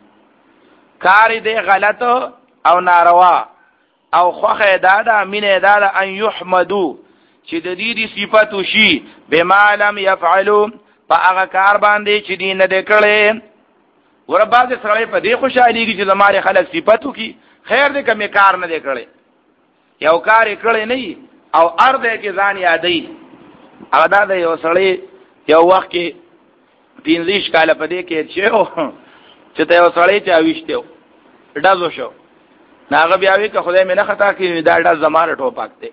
کاری دی غلط او ناروا او خوخ دادا من دادا ان یحمدو چی د دی دی صفتو شی بما لم یفعلو پا اغا کار باندی چی دی ندکڑی ورباز سرائی پا دی خوشحالی کی چی زماری خلق صفتو کی خیر دی کمی کار ندکڑی یو کاری کڑی نئی او ارده کی زان یادی اغا دادا یو سرائی یو وقت کی پینزیش کالا پا دی که چیو چه تا یو سرائی چاویشتیو ډزو شو ناغه بیاوی که خدای مې نه خطا کړي دا ډز زماره ټوپک دی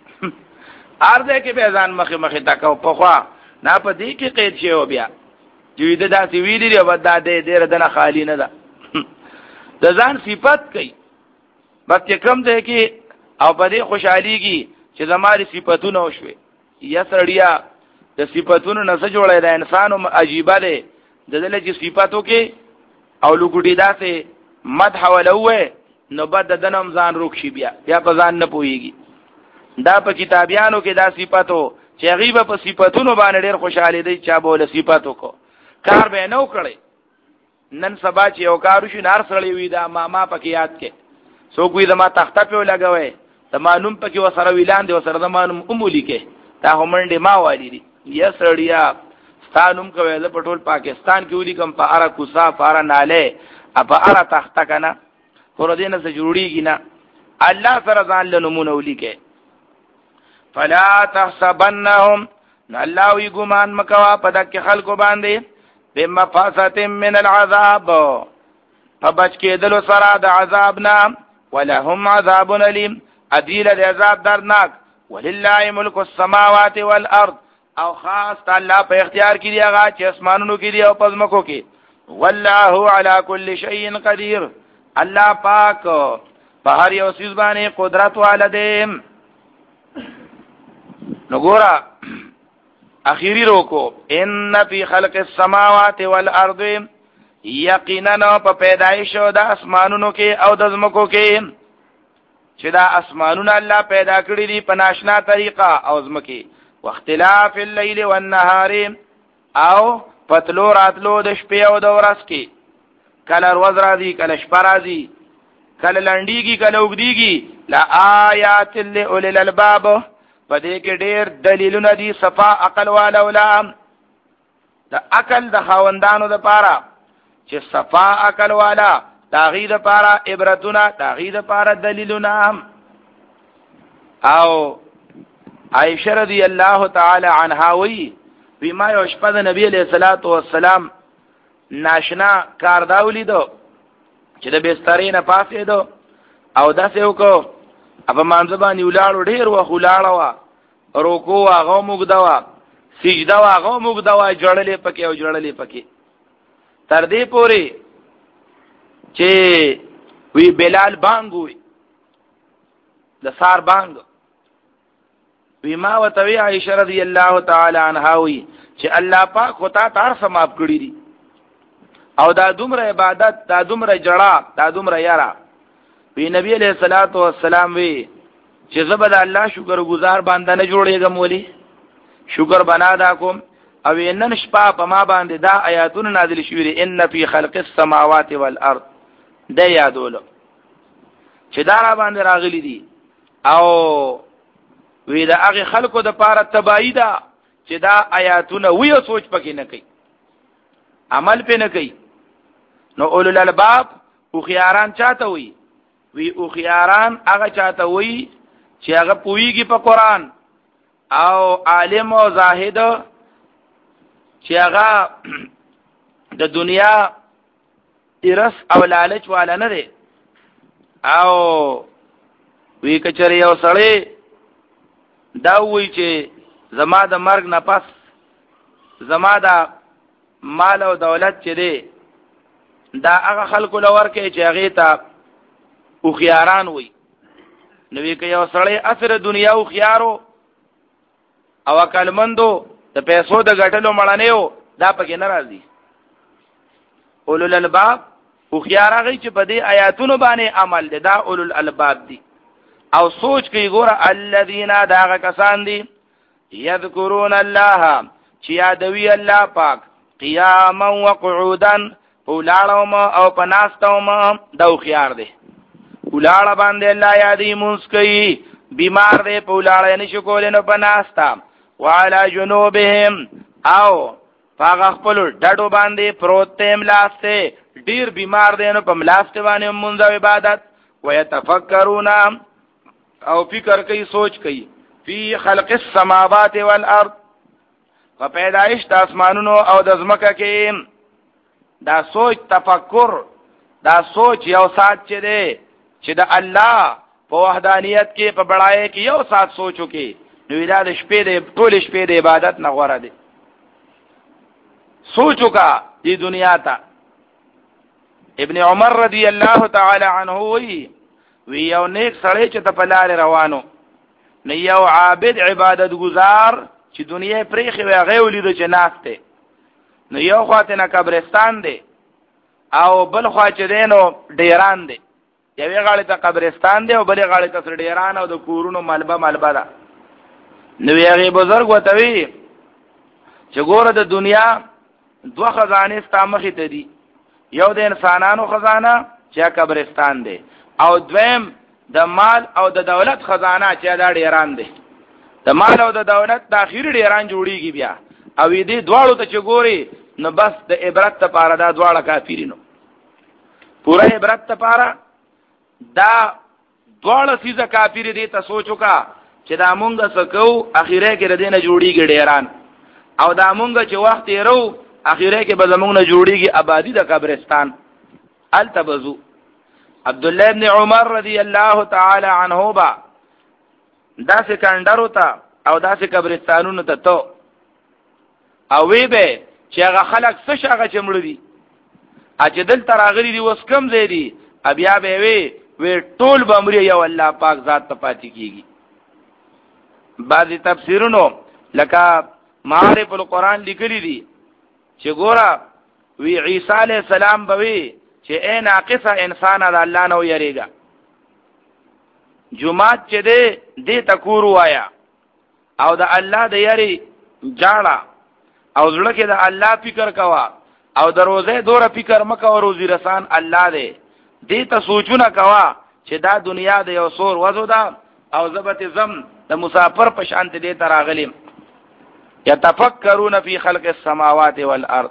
ارزه کې به ځان مخې مخې تکاو په خوا نه په دې کې قید شي او بیا جوړ د داسې ویلي دی ودا دې ډېر دنه خالی نه ده د ځان صفت کوي بس کم ده کې او په دې خوشحاليږي چې زماري صفاتونه وشوي یا سړیا د صفاتونو نه څه جوړه ده انسانو عجیبه ده د دې چې صفاتو کې او لګوډی داسې مدح ولوه نو بد دنم ځان روکشي بیا یا په ځان نه پويږي دا په کتابیانو کې دا صفاتو چې غیبه په صفاتونو باندې ډېر خوشاله دي چا بوله صفاتو کو کار به نو کړي نن سبا چې یو کار شي نار سړی وي دا ماما پکې یاد کې سو کوئی دما تخته په لګوي تمانوم پکې وسره ویلان دي وسره دمانوم امولي کې تا همنډه ما والی دي یا سړیا ستانوم کوي د پټول پاکستان کې ولي کم په ارا کوسا فارا ناله اپا ارا تخته کنا خور دینه سے جوړیږي نه الله سره ځان له نمونه ولیکه فلا تحسبنهم الله وی ګمان مکوا پدک خلکو باندې بمفاسه من العذاب فبچ کېدلو سره د عذاب نه ولهم عذاب الیم ادیل د عذاب درناک ولله ملک السماوات والارض او خاص الله په اختیار کې دی هغه چې اسمانونو کې دی او پزمکو کې والله على كل شيء قدير الله پاک په هر یو چیز باندې قدرت والده. نګورا اخیری روکو ان فی خلق السماوات والارض یقینا په پیدایش او د اسمانونو کې او د زمکو کې چې دا اسمانونه الله پیدا کړی دي په ناشنا طریقه او زمکه واختلاف الليل والنهار او پتلو راتلو د شپې او د ورځ کې کله ورځ راځي کله شپه راځي کله لنډیږي کله اوږدیږي لا آیات لأولی الالباب په دې کې ډېر دلیلونه دي صفا عقل والو لا د عقل د خاوندانو د پاره چې صفا عقل والا تاغی د پاره عبرتونه تاغی د پاره دلیلونه او عائشہ رضی الله تعالی عنها وی بما یشپد نبی علیہ الصلوۃ والسلام ناشنا کار داولی دو چې د بسترې نه پاسې دو او داسې وکړو ابا مانځبانی ولاړو ډیر وخت ولاړو رکوع هغه موږدا وا سجده هغه موږدا وا جړلې پکې او جړلې پکې تر دې پوري چې وی بلال بانګ وی د سار بانګ وی ما وتوی عائشہ رضی الله تعالی عنها وی چې الله پاک خطا تار سماب کړی دي او دا دومره عبادت دا دومره جړه دا دومره یارا وی نبی علیہ الصلوۃ والسلام وی چې زبد الله شکر گزار باندې نه جوړېږم ولی شکر بنا دا کوم او نن شپه په ما باندې دا آیاتونه نازل شوې ان فی خلق السماوات والارض دا یادولو چې دا را باندې راغلي دي او وی دا هغه خلکو د پاره تبعی ده چې دا آیاتونه وی سوچ پکې نه کوي عمل پې نه کوي نو اولو الالباب او خياران چاته وي وی او خياران هغه چاته وي چې هغه پويږي په قران او عالم او زاهد چې هغه د دنیا ارس او لالچ والا نه دی او وی کچری او سړی دا وی چې زما د مرګ نه پس زما د مال او دولت چې دی دا هغه خلکو لور کې چې هغه ته او خياران وي نو وی کې یو سړی اثر دنیا او خيارو او کلمندو د پیسو د غټلو مړانیو دا پکې ناراضي اولو الالباب او خيار هغه چې په دې آیاتونو باندې عمل دي دا اولو الالباب دي او سوچ کوي ګوره الذين دا کسان دي یذکرون الله چې یادوي الله پاک قیاما وقعودا اولاړم او پناستم دا خيار دي اولاړه باندې الله یادې مونږ کوي بیمار دی په اولاړه نشو کولای نو پناستا وعلى جنوبهم او پاغه خپل ډډو باندې پروت تیم لاسته ډیر بیمار دی نو په ملاسته باندې مونږ عبادت ويتفکرون او فکر کوي سوچ کوي فی خلق السماوات والارض په پیدائش د اسمانونو او د ځمکه کې دا سوچ تفکر دا سوچ یو سات چې دی چې د الله په وحدانیت کې په بڑای کې یو سات سوچو کې نو دا د شپې د ټول شپې د عبادت نه غوړه دي سوچو کا دې دنیا ته ابن عمر رضی الله تعالی عنه وی وی یو نیک سړی چې په لار روانو نه یو عابد عبادت گزار چې دنیا پرېخي وي هغه ولید چې ناشته نو یو خواته نه قبرستان دی او بل خوا چې دینو ډیران دی یوې غاړې ته قبرستان دی او بلې غاړې ته ډیران او د کورونو ملبه ملبه ده نو یې بزرګ وتوی چې ګوره د دنیا دوه خزانه ستامخې ته دي یو د انسانانو خزانه چې قبرستان دی او دویم د مال او د دولت خزانه چې دا ډیران دی د مال او د دولت د اخیری ډیران جوړیږي بیا او دې دواړو ته چې ګوري نو بس د عبرت لپاره دا دواړه کافرینو پورا عبرت لپاره دا دواړه سیزه کافر دي ته سوچو کا چې دا مونږه سکو اخیره کې ردینه جوړیږي ډیران او دا مونږه چې وخت یې رو اخیره کې به زمونږ نه جوړیږي آبادی د قبرستان التبزو عبد الله ابن عمر رضی الله تعالی عنه با دا سکندر وتا او دا سه قبرستانونو ته تو او وی به چې هغه خلک څه شغه چمړ دي اچې دل تراغلی دي وس کم زی دي بیا به وی وی ټول بمری یو الله پاک ذات ته پاتې کیږي بعضی تفسیرونو لکه معارف القرآن لیکلی دي چې ګوره وی عیسی علی السلام به وی چې اے ناقصه انسان د الله نو یریګا جمعات چې دې دې تکور وایا او د الله د یری جاړه او زړه کې د الله فکر کوا او د روزه دوره فکر مکه او روزي رسان الله دی دې ته سوچونه کوا چې دا دنیا د یو سور وځو دا او زبط زم د مسافر په شان دې تراغلم یتفکرون فی خلق السماوات والارض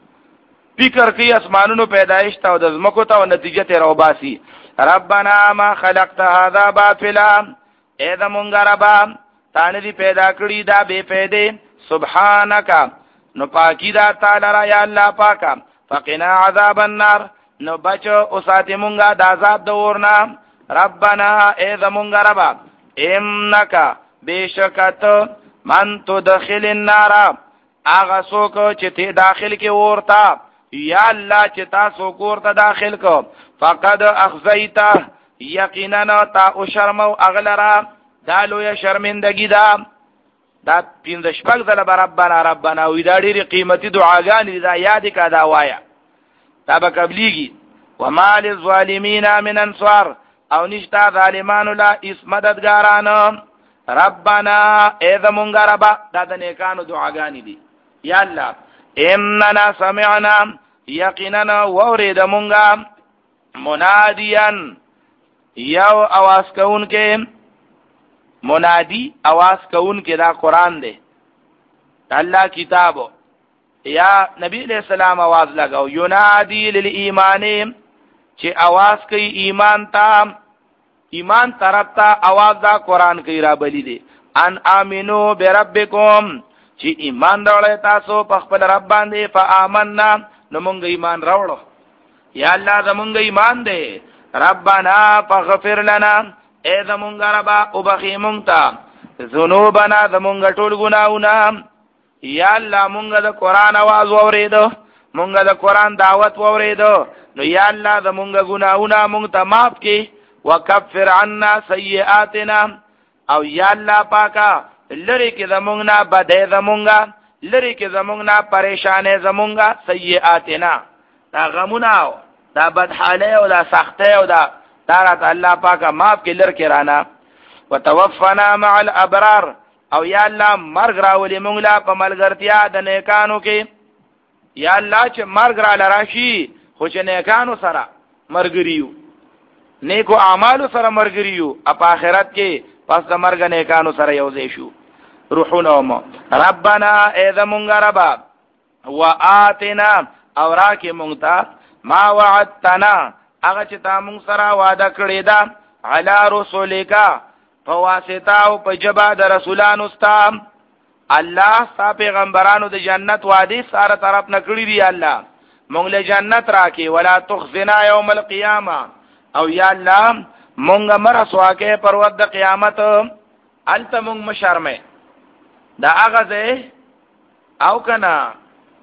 فکر کوي اسمانونو پیدایش ته او د زمکو ته او نتیجه ته روباسي ربنا ما خلقت هذا باطلا اے د مونږ ربا تانه دی پیدا کړی دا بے پیدې سبحانك نو پاکی دا تعالی را یا الله پاکا فقنا عذاب النار نو بچو او ساتي مونږه د عذاب د ورنا ربنا اے د مونږ ربا انک بشکت من تدخل النار اغه څوک چې ته داخل کې ورتا یا الله چې تاسو ورته داخل کو فقد اخزیته یقینا تا او شرمو اغلرا دالو یا شرمندگی دا دا پینځه شپږ ځله ربنا ربنا وې دا ډېری قیمتي دعاګانې دا یاد کا دا وایا دا به قبليږي وما للظالمین من انصار او نشتا ظالمانو لا اس مددګاران ربنا اذا مونږ ربا دا د نیکانو دعاګانې دي یا الله اننا سمعنا یقینا وورید مونږه منادیان یو आवाज کون کې منادی आवाज کون کې دا قران دی الله کتابو یا نبی علیہ السلام आवाज لگاو ینادی للایمان چې आवाज کوي ایمان ته ایمان طرف ته आवाज دا قران کوي را بلی دی ان امنو بربکم چې ایمان راوړی تاسو په خپل رب باندې فآمنا نو مونږ ایمان راوړو یا الله زمونږ ایمان دی ربنا فغفر لنا اے زمونږ ربا او بخی مونږ ته ذنوبنا زمونږ ټول ګناونه یا الله مونږ د قران आवाज اوریدو مونږ د قران دعوت اوریدو نو یا الله زمونږ ګناونه مونږ ته معاف کړي وکفر عنا سیئاتنا او یا الله پاکا لری کې زمونږ نه بده زمونږه لری کې زمونږ نه پریشانې زمونږه سیئاتنا دا غمونه دا بدحاله او دا سخته او دا دارت الله پاکا معاف کې لر کې رانا وتوفنا مع الابرار او یا الله مرګ راولې مونږ لا په ملګرتیا د نیکانو کې یا الله چې مرګ را لراشي خو چې نیکانو سره مرګریو نیکو اعمالو سره مرګریو په آخرت کې پس د مرګ نیکانو سره یوځای شو روحنا مو ربنا اذا مونږ ربا واتنا او راکه مونږ ته ما وعدتنا هغه چې تا مونږ سره وعده کړی دا علی رسولک فواسطه او په جبا د رسولانو ستا الله ستا پیغمبرانو د جنت وعده سره طرف نه کړی دی الله مونږ له جنت راکې ولا تخزنا یوم القیامه او یا الله مونږ مر سواکه پر ود قیامت الته مونږ مشرمه دا هغه ده او کنا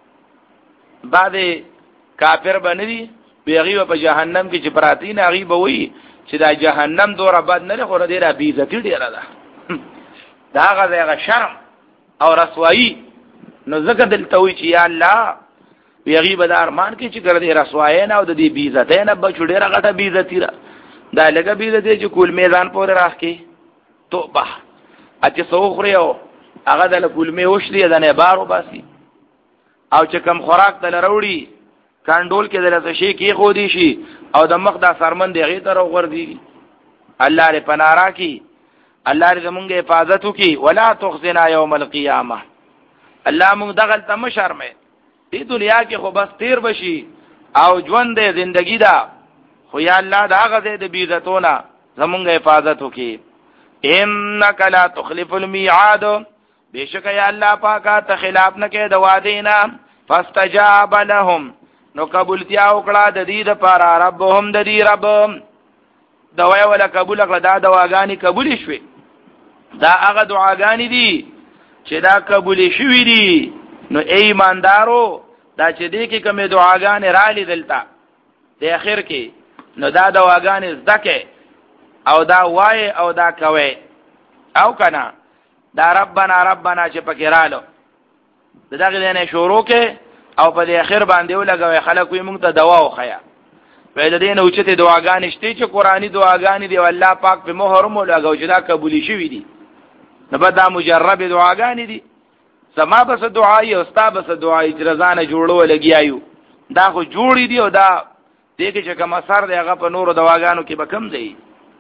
بعد کافر بنوي بیغي په جهنم کې چې پراتین هغه به وي چې دا جهنم دوره بد نه خو ډیره بیزتی ډیره ده دا هغه ده شرم او رسوایی نو زکه دلته وي چې یا الله بیغي به د ارمان کې چې ګرځي رسوایی نه او د دې بیزتی نه به ډیره غټه بیزتی را دا لګه بیزتی چې کول میدان پورې راخې توبه اته سوخري او هغه د کول می وشلې د نه بارو باسي او چې کم خوراک تل وروړي کاندول کې دلته شي کې خو دي شي او د مخ دا سرمن دی غي تر وغور دي الله ر پنارا کی الله ر زمونږه حفاظت وکي ولا تخزنا يوم القيامه الله مونږ دغل تم شرمه دې دنیا کې خو بس تیر بشي او ژوند دې زندگی دا خو یا الله دا غزه دې بیزتونه زمونږه حفاظت وکي انک لا تخلف الميعاد بیشک یا الله پاکه ته خلاف نه کې د وعدینا فاستجاب لهم نو قبولتیا وکړه د دې لپاره ربهم د دې رب دوا ولا قبول کړه دا دواګانی قبول شوي دا هغه دعاګانی دي چې دا قبول شوي دي نو ایماندارو دا چې دې کې کومه دعاګانی را لیدلتا د اخر کې نو دا دواګانی زدکه او دا وای او دا کوي او کنا دا ربنا ربنا چې پکې رالو دغه نه شروع کې او په اخر باندې ولګوي خلک وي مونږ ته دوا وخیا په دې نه اوچته دعاګانې شته چې قرآنی دعاګانې دی والله پاک په مهر مو لګو چې دا قبول شي دي نو به دا مجرب دعاګانې دي زما بس دعای او ستا بس دعای چې رضانه جوړو لګیایو دا خو جوړی دی او دا دې کې چې کوم اثر دی هغه په نورو دواګانو کې به کم دی.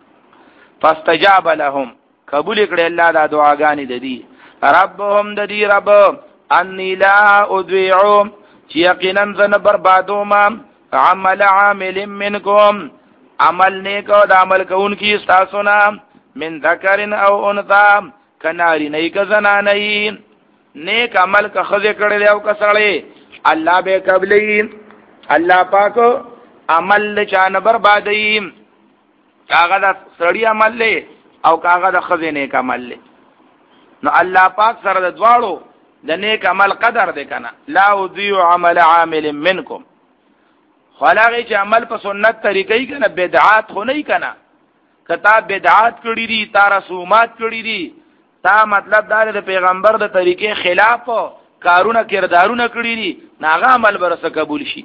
فاستجاب لهم قبول کړي الله دا دعاګانې د دې ربهم د دې رب انی لا ادعو چې یقینا زن بربادو ما عمل عامل منکم عمل نیک او د عمل کوونکی تاسو نه من ذکر او انثى کناری نه ک زنانې نیک عمل که خزه کړي او کسړې الله به قبلې الله پاک عمل چانه بربادي کاغه د سړی عمل له او کاغه د خزه نیک عمل له نو الله پاک سره د دواړو د نیک عمل قدر دی کنه لا یضيع عمل عامل منکم خلاغه چې عمل په سنت طریقې کنه بدعات خو نه کنه کتا بدعات کړی دي تا رسومات کړی دي تا مطلب دا د پیغمبر د طریقې خلاف کارونه کردارونه کړی دي ناغه عمل برسه قبول شي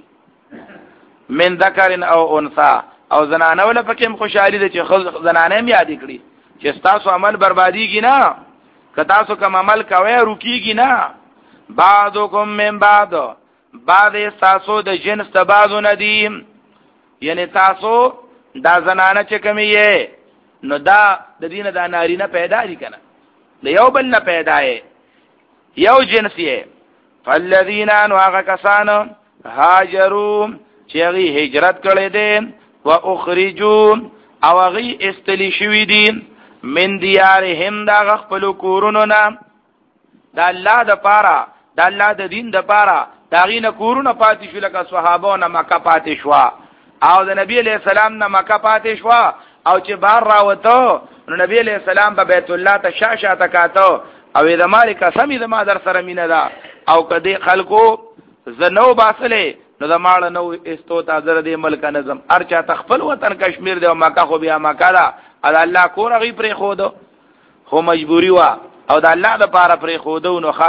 من ذکر او انثى او زنانه ولا پکې خوشحالي ده چې زنانه هم یاد کړی چې تاسو عمل بربادیږي نه که تاسو کوم عمل کوي رکیږي نه بعضکم من بعض بعض تاسو د جنس تبازو ندیم یعنی تاسو دا زنانه چې کومه یې نو دا د دینه دا نارینه پیدا دي کنه د یو بل نه پیدا یې یو جنس یې فالذین ان واغ کسان هاجروا چې هغه هجرت کړي دي واخرجوا او هغه استلی شوی دي من دیارهم دا خپل کورونو نه دا الله د پاره دا الله د دین د پاره دا غینه کورونه پاتې شو لکه صحابو نه مکه پاتې شو او د نبی علیہ السلام نه مکه پاتې شو او چې بار راوته نو نبی علیہ السلام په بیت الله ته شاشه تکاتو او د مالک قسم د ما در سره مینه ده او کدی خلکو زنو باسلې نو د مال نو استو تازه د ملک نظم ارچا تخپل وطن کشمیر دی او مکه خو بیا مکه ده ال الله کور غي پرې خود خو مجبوری وا او د الله د پاره پرې خودو نوخه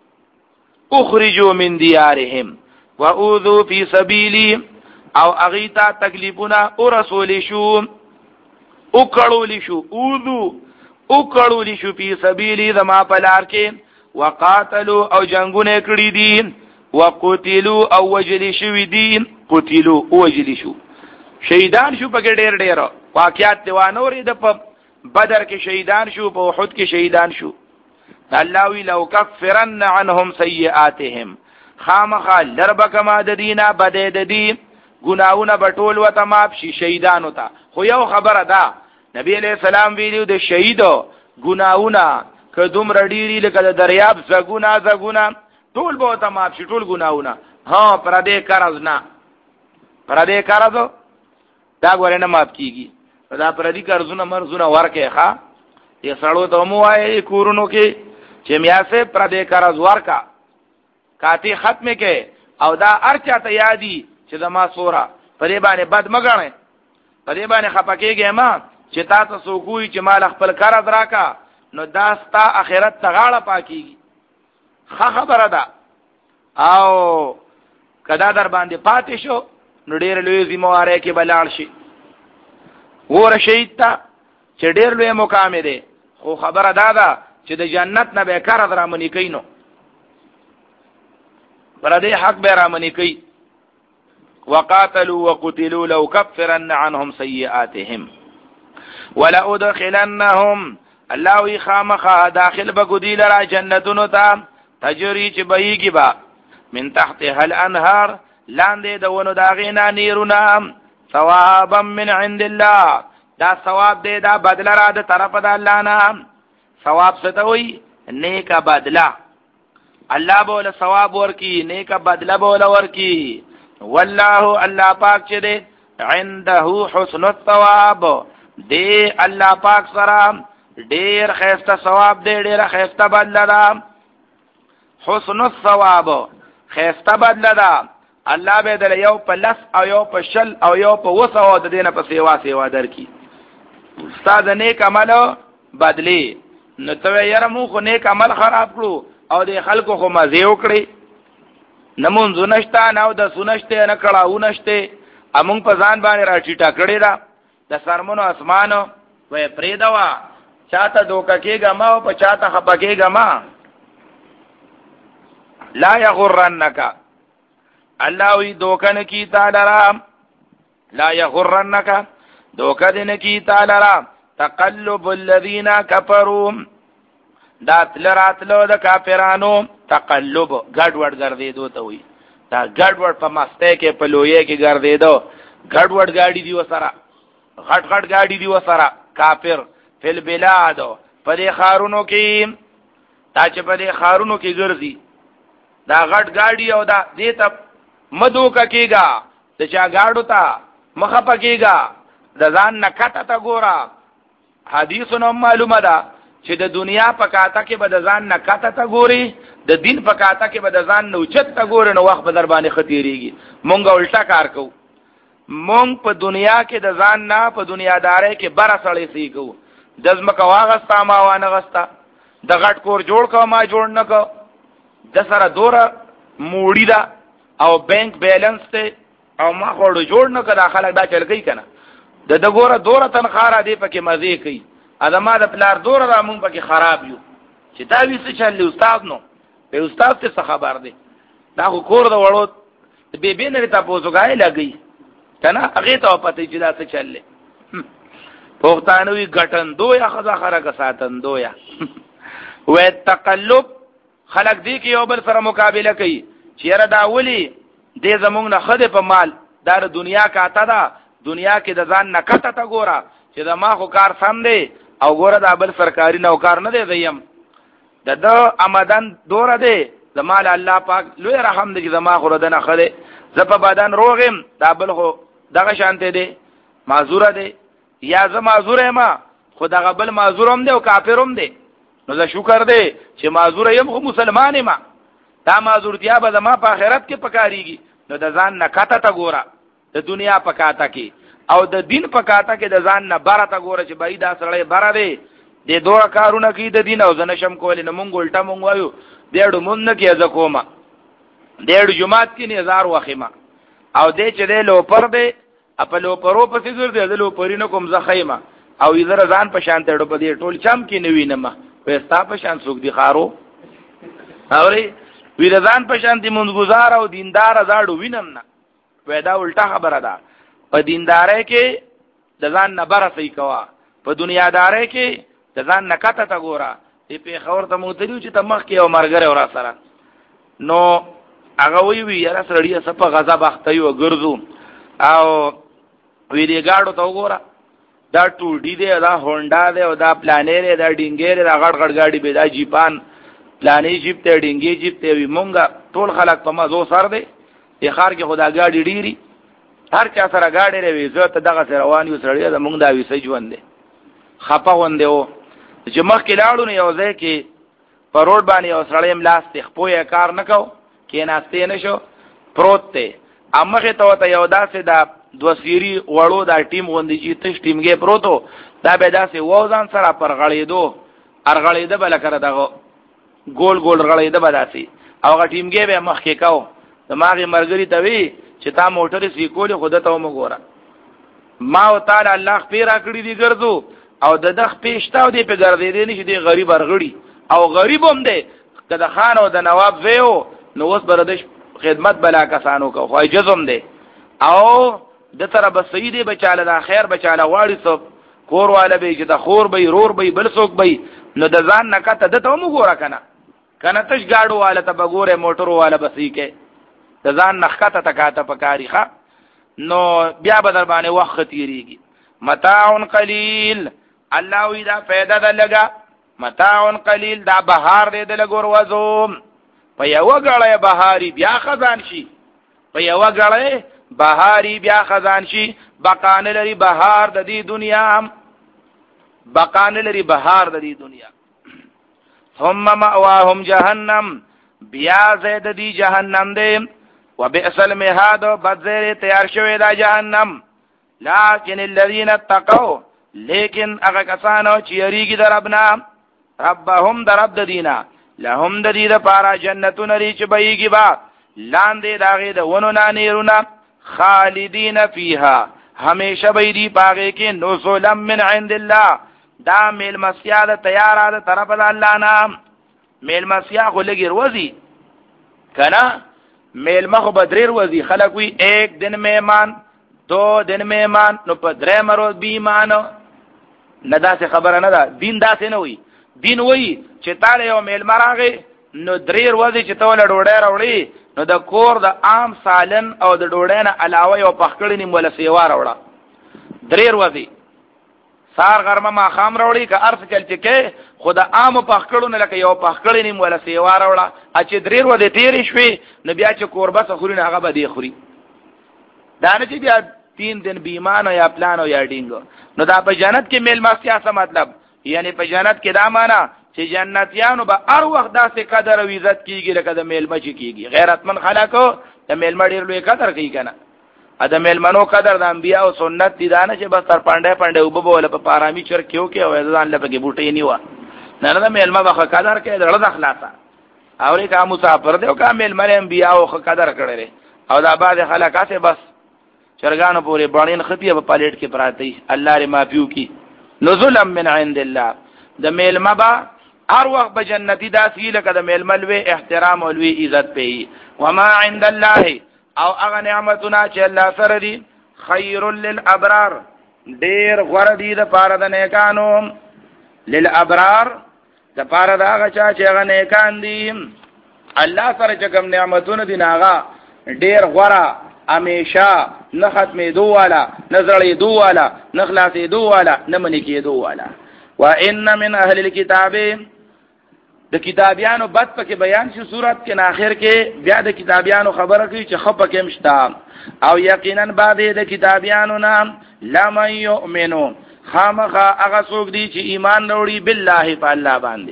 اخرجوا من دیارهم واوذوا فی سبیلی او اغیتا تکلیفنا او رسول شو او کړول شو اوذو او کړول شو فی سبیلی زما پلار کې وقاتلوا او جنگونه کړی دي وقتلوا او وجلی شو دي قتلوا او وجلی شو شهیدان شو پکې ډېر ډېر واقعات دیوانوري د بدر کې شهیدان شو په احد کې شهیدان شو الله وی لو کفرن عنهم سیئاتهم خامخا لربکما د دینه بده د دین ګناونه بټول وته ماپ شي شهیدان وتا خو یو خبره ده نبی علیہ السلام ویلو د شهیدو ګناونه کدوم رډیری لکه د دریاب زګونه زګونه ټول به وته ماپ شي ټول ګناونه ها پر دې قرض نه پر دې قرض دا غوړنه ماپ کیږي دا پر دې قرضونه مرزونه ورکه ښا یې سړو ته مو وایي کورونو کې چې میاسه پر دې قرض ورکا کاتی ختمه کې او دا ارچا ته یادي چې زما سورا پرې باندې بد مګنه پرې باندې خپکیږي ما چې تاسو کوی چې مال خپل قرض راکا نو دا ستا اخرت ته غاړه پاکيږي ښه خبره ده او کدا در باندې پاتې شو نو ډېر لوی ذمہواره کې بلال شي ور شهید ته چې ډېر لوی مقام دی خو خبره ده ده چې د جنت نه به قرض را منی کینو پر دې حق به را منی کوي وقاتلوا وقتلوا لو كفرن عنهم سيئاتهم ولا ادخلنهم الله خامخا داخل بغدی لرا جنتونو ته تجری چې بهيږي با من تحتها الانهار لاندې دونو داغینا نیرونه ثوابا من عند الله دا ثواب دی دا بدل را ده طرف د الله نه ثواب څه وي نیک بدله الله بوله ثواب ورکی نیک بدله بوله ورکی والله الله پاک چې دی عنده حسن الثواب دی الله پاک سره ډیر خیسته ثواب دی ډیر خیسته بدله ده حسن الثواب خیسته بدله ده الله به در یو په لس او یو په شل او یو په وسو د دینه په سیوا سیوا درکې استاد نیک عمل بدلی نو ته یې رمو خو نیک عمل خراب کړو او د خلکو خو مزه وکړي نمون زونشتا نو د سونشته نه کړهو نشته امون په ځان باندې راټیټا کړی دا د سرمنو اسمانو وې پریدوا چاته دوکه کېګه ما او په چاته خپکېګه ما لا یغرنک الله وی دوکن کی تعالی را لا یغرنک دوکن کی تعالی را تقلب الذین کفروا دا تلراتلو د کافرانو تقلب ګډوډ ګرځېدو ته وي دا ګډوډ په مسته کې په لویه کې ګرځېدو ګډوډ گاډي دی وسره غټ غټ گاډي دی وسره کافر فل بلاد په دې خارونو کې تا چې په دې خارونو کې ګرځي دا غټ گاډي او دا دې ته مدو کېګا د چا گاډو ته مخه پکېګا د ځان نه کټه تا ګورا حدیثونو معلومه ده چې د دنیا په کاته کې به د ځان نه کاته تا ګوري د دین په کاته کې به د ځان نه اوچت تا ګوري نو وخت به در باندې خطیریږي مونږ الټا کار کوو مونږ په دنیا کې د ځان نه په دنیادارۍ کې بره سړی سی کوو د ځمکه واغستا ما وانه غستا د غټ کور جوړ کو ما جوړ نه کو د سره دوره موړی دا او بانک بیلانس ته او ما خوړو جوړ نه کړه خلک دا چل کوي کنه د دغه دوره تنخواه را دی پکې مزه کوي ادمه د پلار دوره را مونږ پکې خراب یو چې دا وی څه چل استاد نو په استاد ته خبر دی دا خو کور د وړو به به نه تاسو غای لګي کنه هغه ته پته چې دا څه چلې پښتانوي غټن دویا خزا خره ساتن دویا و تقلب خلق دی کې یو بل سره مقابله کوي چیرې دا ولي دې زمونږ نه خده په مال دار دنیا کا تا دا دنیا کې د ځان نه کته تا ګوره چې دا ما خو کار سم دی او ګوره دا بل سرکاري نوکار نه دی زیم د د آمدن دوره دی زمال الله پاک لوی رحم دی چې زما خو ردنه خده ز په بدن روغم دا بل خو دغه شانته دی معذور دی یا ز معذور ما خو دغه بل معذورم دی او کافرم دی نو زه شکر دی چې معذور یم خو مسلمان ما دا معذورتیا به زما په آخرت کې پکاريږي نو د ځان نه کته تا ګوره د دنیا پکاته کې او د دین پکاته کې د ځان نه بره تا ګوره چې بای دا سړی بره دی د دوه کارونه کې د دین او زنه شم کول نه مونږ الټا مونږ وایو ډېړو مونږ نه کې ځکوما ډېړو جمعات کې نه هزار وخیمه او دې چې له لوپر دی خپل لوپرو په فکر دی د لوپرینو کوم زخیمه او یزر ځان په شان ته ډو په دې ټول چم کې نوی نه ما پستا په شان څوک دی خارو اوري ویرزان په شان دی مونږ گزار او دیندار زاړو وینم نه پیدا الټا خبره ده په دیندارۍ کې د ځان نه بره صحیح کوا په دنیادارۍ کې د ځان نه کته تا ګوره دې په خبر ته مو تریو چې تمخ کې او مرګره ورا سره نو هغه وی وی را سړی سپه غضب اختیو ګرځو او وی دې گاډو ته وګوره دا ټوډی دی دا هونډا دی او دا پلانیر دا ډینګیر دا غړ غړ گاډي به دا جیپان پلانې جیپ ته ډینګي جیپ ته وی مونږه ټول خلک په مزو سر دی د خار کې خدا گاډي ډیری هر چا سره گاډي لري زه ته دغه روان یو سړی دا مونږ دا وی سې ژوند دی خپه وندې او چې مخ کې لاړو نه یو ځای کې په روډ باندې یو سړی ملاس تخپوې کار نکاو کې ناشته نشو پروت ته امغه ته ته یو داسې دا دو سيري وړو دا ټیم غوندي چې تش ټیمګه پروتو دا به داسې ووزان سره پر غړېدو ارغړېده بل کړه دغه ګول ګول غړېده بداسي او غ ټیمګه به مخ کې کاو دماغي مرګري ته وی چې تا موټر سی کول خود ته وګوره ما او تعالی الله خپل راکړي دي ګرځو او د دغ پیشتاو دی په ګرځې دي نشي دی غریب ارغړي او غریب هم دی کله خان او د نواب زیو نو اوس بردش خدمت بلا کسانو کو خو جزم دی او د تر به سیدی بچاله د خیر بچاله واړی سو کور والا به چې د خور به رور به بل څوک به نو د ځان نه کته د ته وګوره کنه کنه تش گاډو والا ته بګوره موټر والا بسې کې د ځان نخکته تکاته پکاري ښه نو بیا به در باندې وخت تیریږي متاع قلیل الله وی دا پیدا د لگا متاع قلیل دا بهار دې د لګور وزوم په یو غړې بهاري بیا خزان شي په یو غړې بهاري بیا خزان شي بقان لري بهار د دې دنیا بقان لري بهار د دې دنیا ثم مأواهم جهنم بیا زید دی جهنم دې وبئس المهاد بدزر تیار شوی دا جهنم لكن الذين اتقوا لیکن هغه کسانو چې یریږي د ربنا ربهم د رب د دینا لهم د دې لپاره جنتون لري چې بهيږي با لاندې داغه د ونو نه نیرونه خالدین فیها همیشه به دی پاګه کې نزلم من عند الله دا میل مسیاده تیار ده طرف د الله نام میل مسیا خو لګي روزي کنا میلمه خو بدریر وزي خلک وی ایک دن مهمان دو دن مهمان نو په درې مرو بیمانو نه داسې خبره نه ده دین داسې نه وي دین وی چې تعالی یو میلمه راغی نو دریر وزي چې توله ډوډۍ راوړي نو د کور د عام سالن او د ډوډۍ نه علاوه یو پخکړی نیم ولا سیوا راوړه دریر وزي سار غرمه ما خام راوړي که ارث چل چکه خود عام پخکړو نه لکه یو پخکړی نیم ولا سیوا راوړه چې دریر وزي تیر شوي نو بیا چې قربت خوري نه هغه به دی خوري دا نه چې بیا تین دن بیمانو یا پلانو یا ډینګو نو دا په جنت کې میل ماسیا څه مطلب یعنی په جنت کې دا معنا چې جنتیانو به هر وخت داسې قدر او عزت کیږي لکه د میل مچ کیږي غیرتمن خلکو د میل مډیر لوی قدر کوي کنه ا د میل منو قدر د انبیا او سنت دي دا نه چې بس تر پانډه پانډه وبوله په پارامي چر کیو کې او ځان لپاره بوټي نیوا نه نه د میل ما به قدر کوي د اخلاصا او ریکا مسافر دی او کا میل مر انبیا او قدر کړي او دا بعد خلکاته بس چرګانو پورې باندې خپي په پلیټ کې پراتی الله ری مافیو کی نزلا من عند الله د میل مبا هر وخت به جنتی داسې لکه د میل ملوي احترام او لوی عزت پي وما عند الله او هغه نعمتونه چې الله سره دي خير للابرار ډېر غوړه دي د پاره د نیکانو للابرار د پاره د هغه چا چې هغه نیکان دي الله سره چې کوم نعمتونه دي ناغه ډېر غوړه همیشه نه ختمې دو والا نظرې دو والا نخلاصې دو والا نه منې کې دو والا وان من اهل الكتاب د کتابیانو بد پکې بیان شو صورت کې اخر کې بیا د کتابیانو خبره کوي چې خپ کې مشتا او یقینا بعد د کتابیانو نام لم یؤمنو خامخا هغه څوک دي چې ایمان وروړي بالله په الله باندې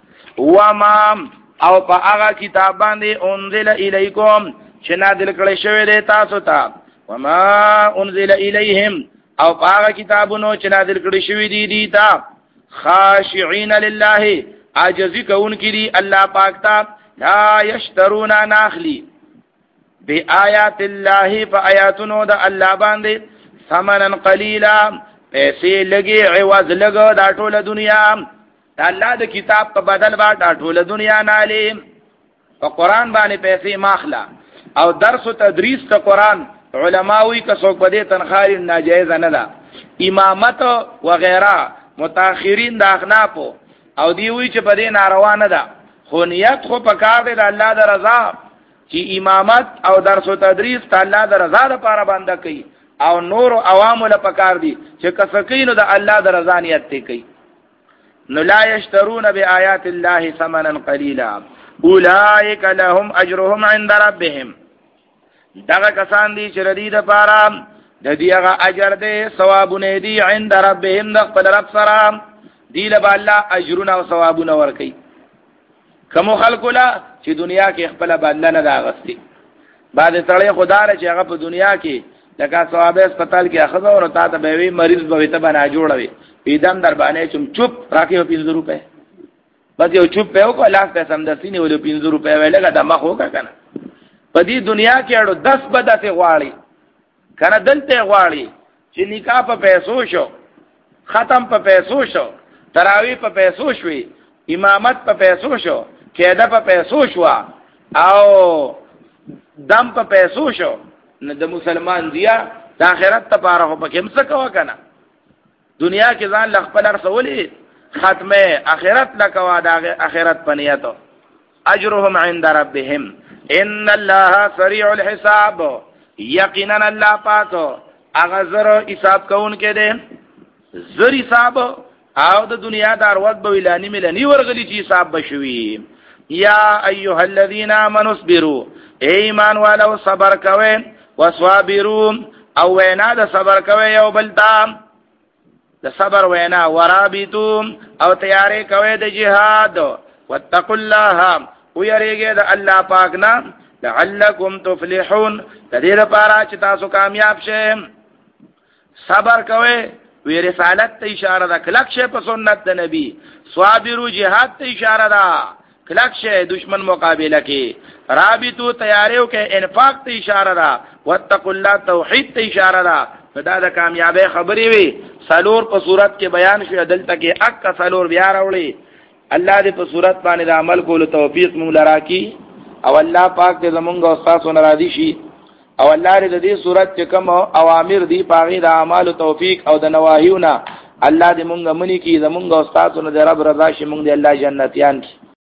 وما او په هغه کتاب باندې انزل الیکم چې نازل کړی شوی دی تاسو ته وما انزل الیهم او هغه کتابونو چې نازل کړی شوی دی دی تا خاشعين لله عاجزی کون کړي الله پاک ته لا یشترون ناخلی بیاات الله فآیاتونو د الله باندې ثمنا قلیلا پیسې لګي عوض لګو دا ټوله دنیا د الله د کتاب په بدل با دا ټوله دنیا نه علم په قران باندې پیسې ماخلا او درس او تدریس ته قران علماوی که څوک بده تنخواه ناجایز نه ده امامت و غیره متأخرین د اخناف او دی وی چې بده ناروا نه ده خو نیت خو پکار دی د الله د رضا چې امامت او درس او تدریس ته الله د رضا لپاره باندې کوي او نور عوام له پکار دي چې کسکینو د الله د رضا نیت ته کوي نو لا یشترون بیاات الله ثمنا قلیلا اولئک لهم اجرهم عند ربهم دغه کسان دي چې ردی د پاره د دیغه اجر دې ثوابونه دي عند ربهم د خپل رب سره دی له الله اجرونه او ثوابونه ورکي کوم خلق لا چې دنیا کې خپل بدل نه داغستي بعد سړی خدای چې هغه په دنیا کې لکه ثواب هسپتال کې اخذ او تا ته به وي مریض به ته بنا جوړوي پیدم در باندې چم چوپ راکې پنځه روپے بس یو چوپ په کو لاس ته سمدستي نه ولې پنځه روپے ویلګه د مخ وکا کنه په دې دنیا کې اړو دس بدته غواړي کنه دلته غواړي چې نکاح په پیسو شو ختم په پیسو شو تراوی په پیسو شوي امامت په پیسو شو کېده په پیسو شو او دم په پیسو شو نه د مسلمان دیا د آخرت لپاره په کې مسکه وکنه دنیا کې ځان لخپل رسولي ختمه آخرت لکوا د آخرت پنیاتو اجرهم عند ربهم ان الله سریع الحساب یقینا الله پاک هغه زر حساب کون کې ده زر حساب او د دنیا د اروت به ویلانی ملنی ورغلی چې حساب بشوي یا ایها الذين امنوا اصبروا ایمان والو صبر کوئ وصابروا او وینا د صبر کوئ یو بلتا د صبر وینا ورابطو او تیاری کوئ د جهاد واتقوا الله ويریږي د الله پاک نه لعلکم تفلحون د دې لپاره چې تاسو کامیاب شئ صبر کوئ وی رسالت ته اشاره ده کلک شه په سنت د نبی صابرو جهاد ته اشاره ده کلک شه دشمن مقابله کې رابطو تیاریو کې انفاق ته اشاره ده واتقوا الله توحید ته اشاره ده دا د کامیابی خبرې وي سلور په صورت کې بیان شو دلته کې اک سلور بیا راوړي الله دې په صورت باندې د عمل کولو توفیق مول راکړي او الله پاک دې زمونږ او تاسو نه راضي شي او الله دې دې صورت چې کوم اوامر دي پاغي د اعمال توفیق او د نواهیونه الله دې مونږ منی کی زمونږ او تاسو نه رب رضا شي مونږ دې الله جنتیان کی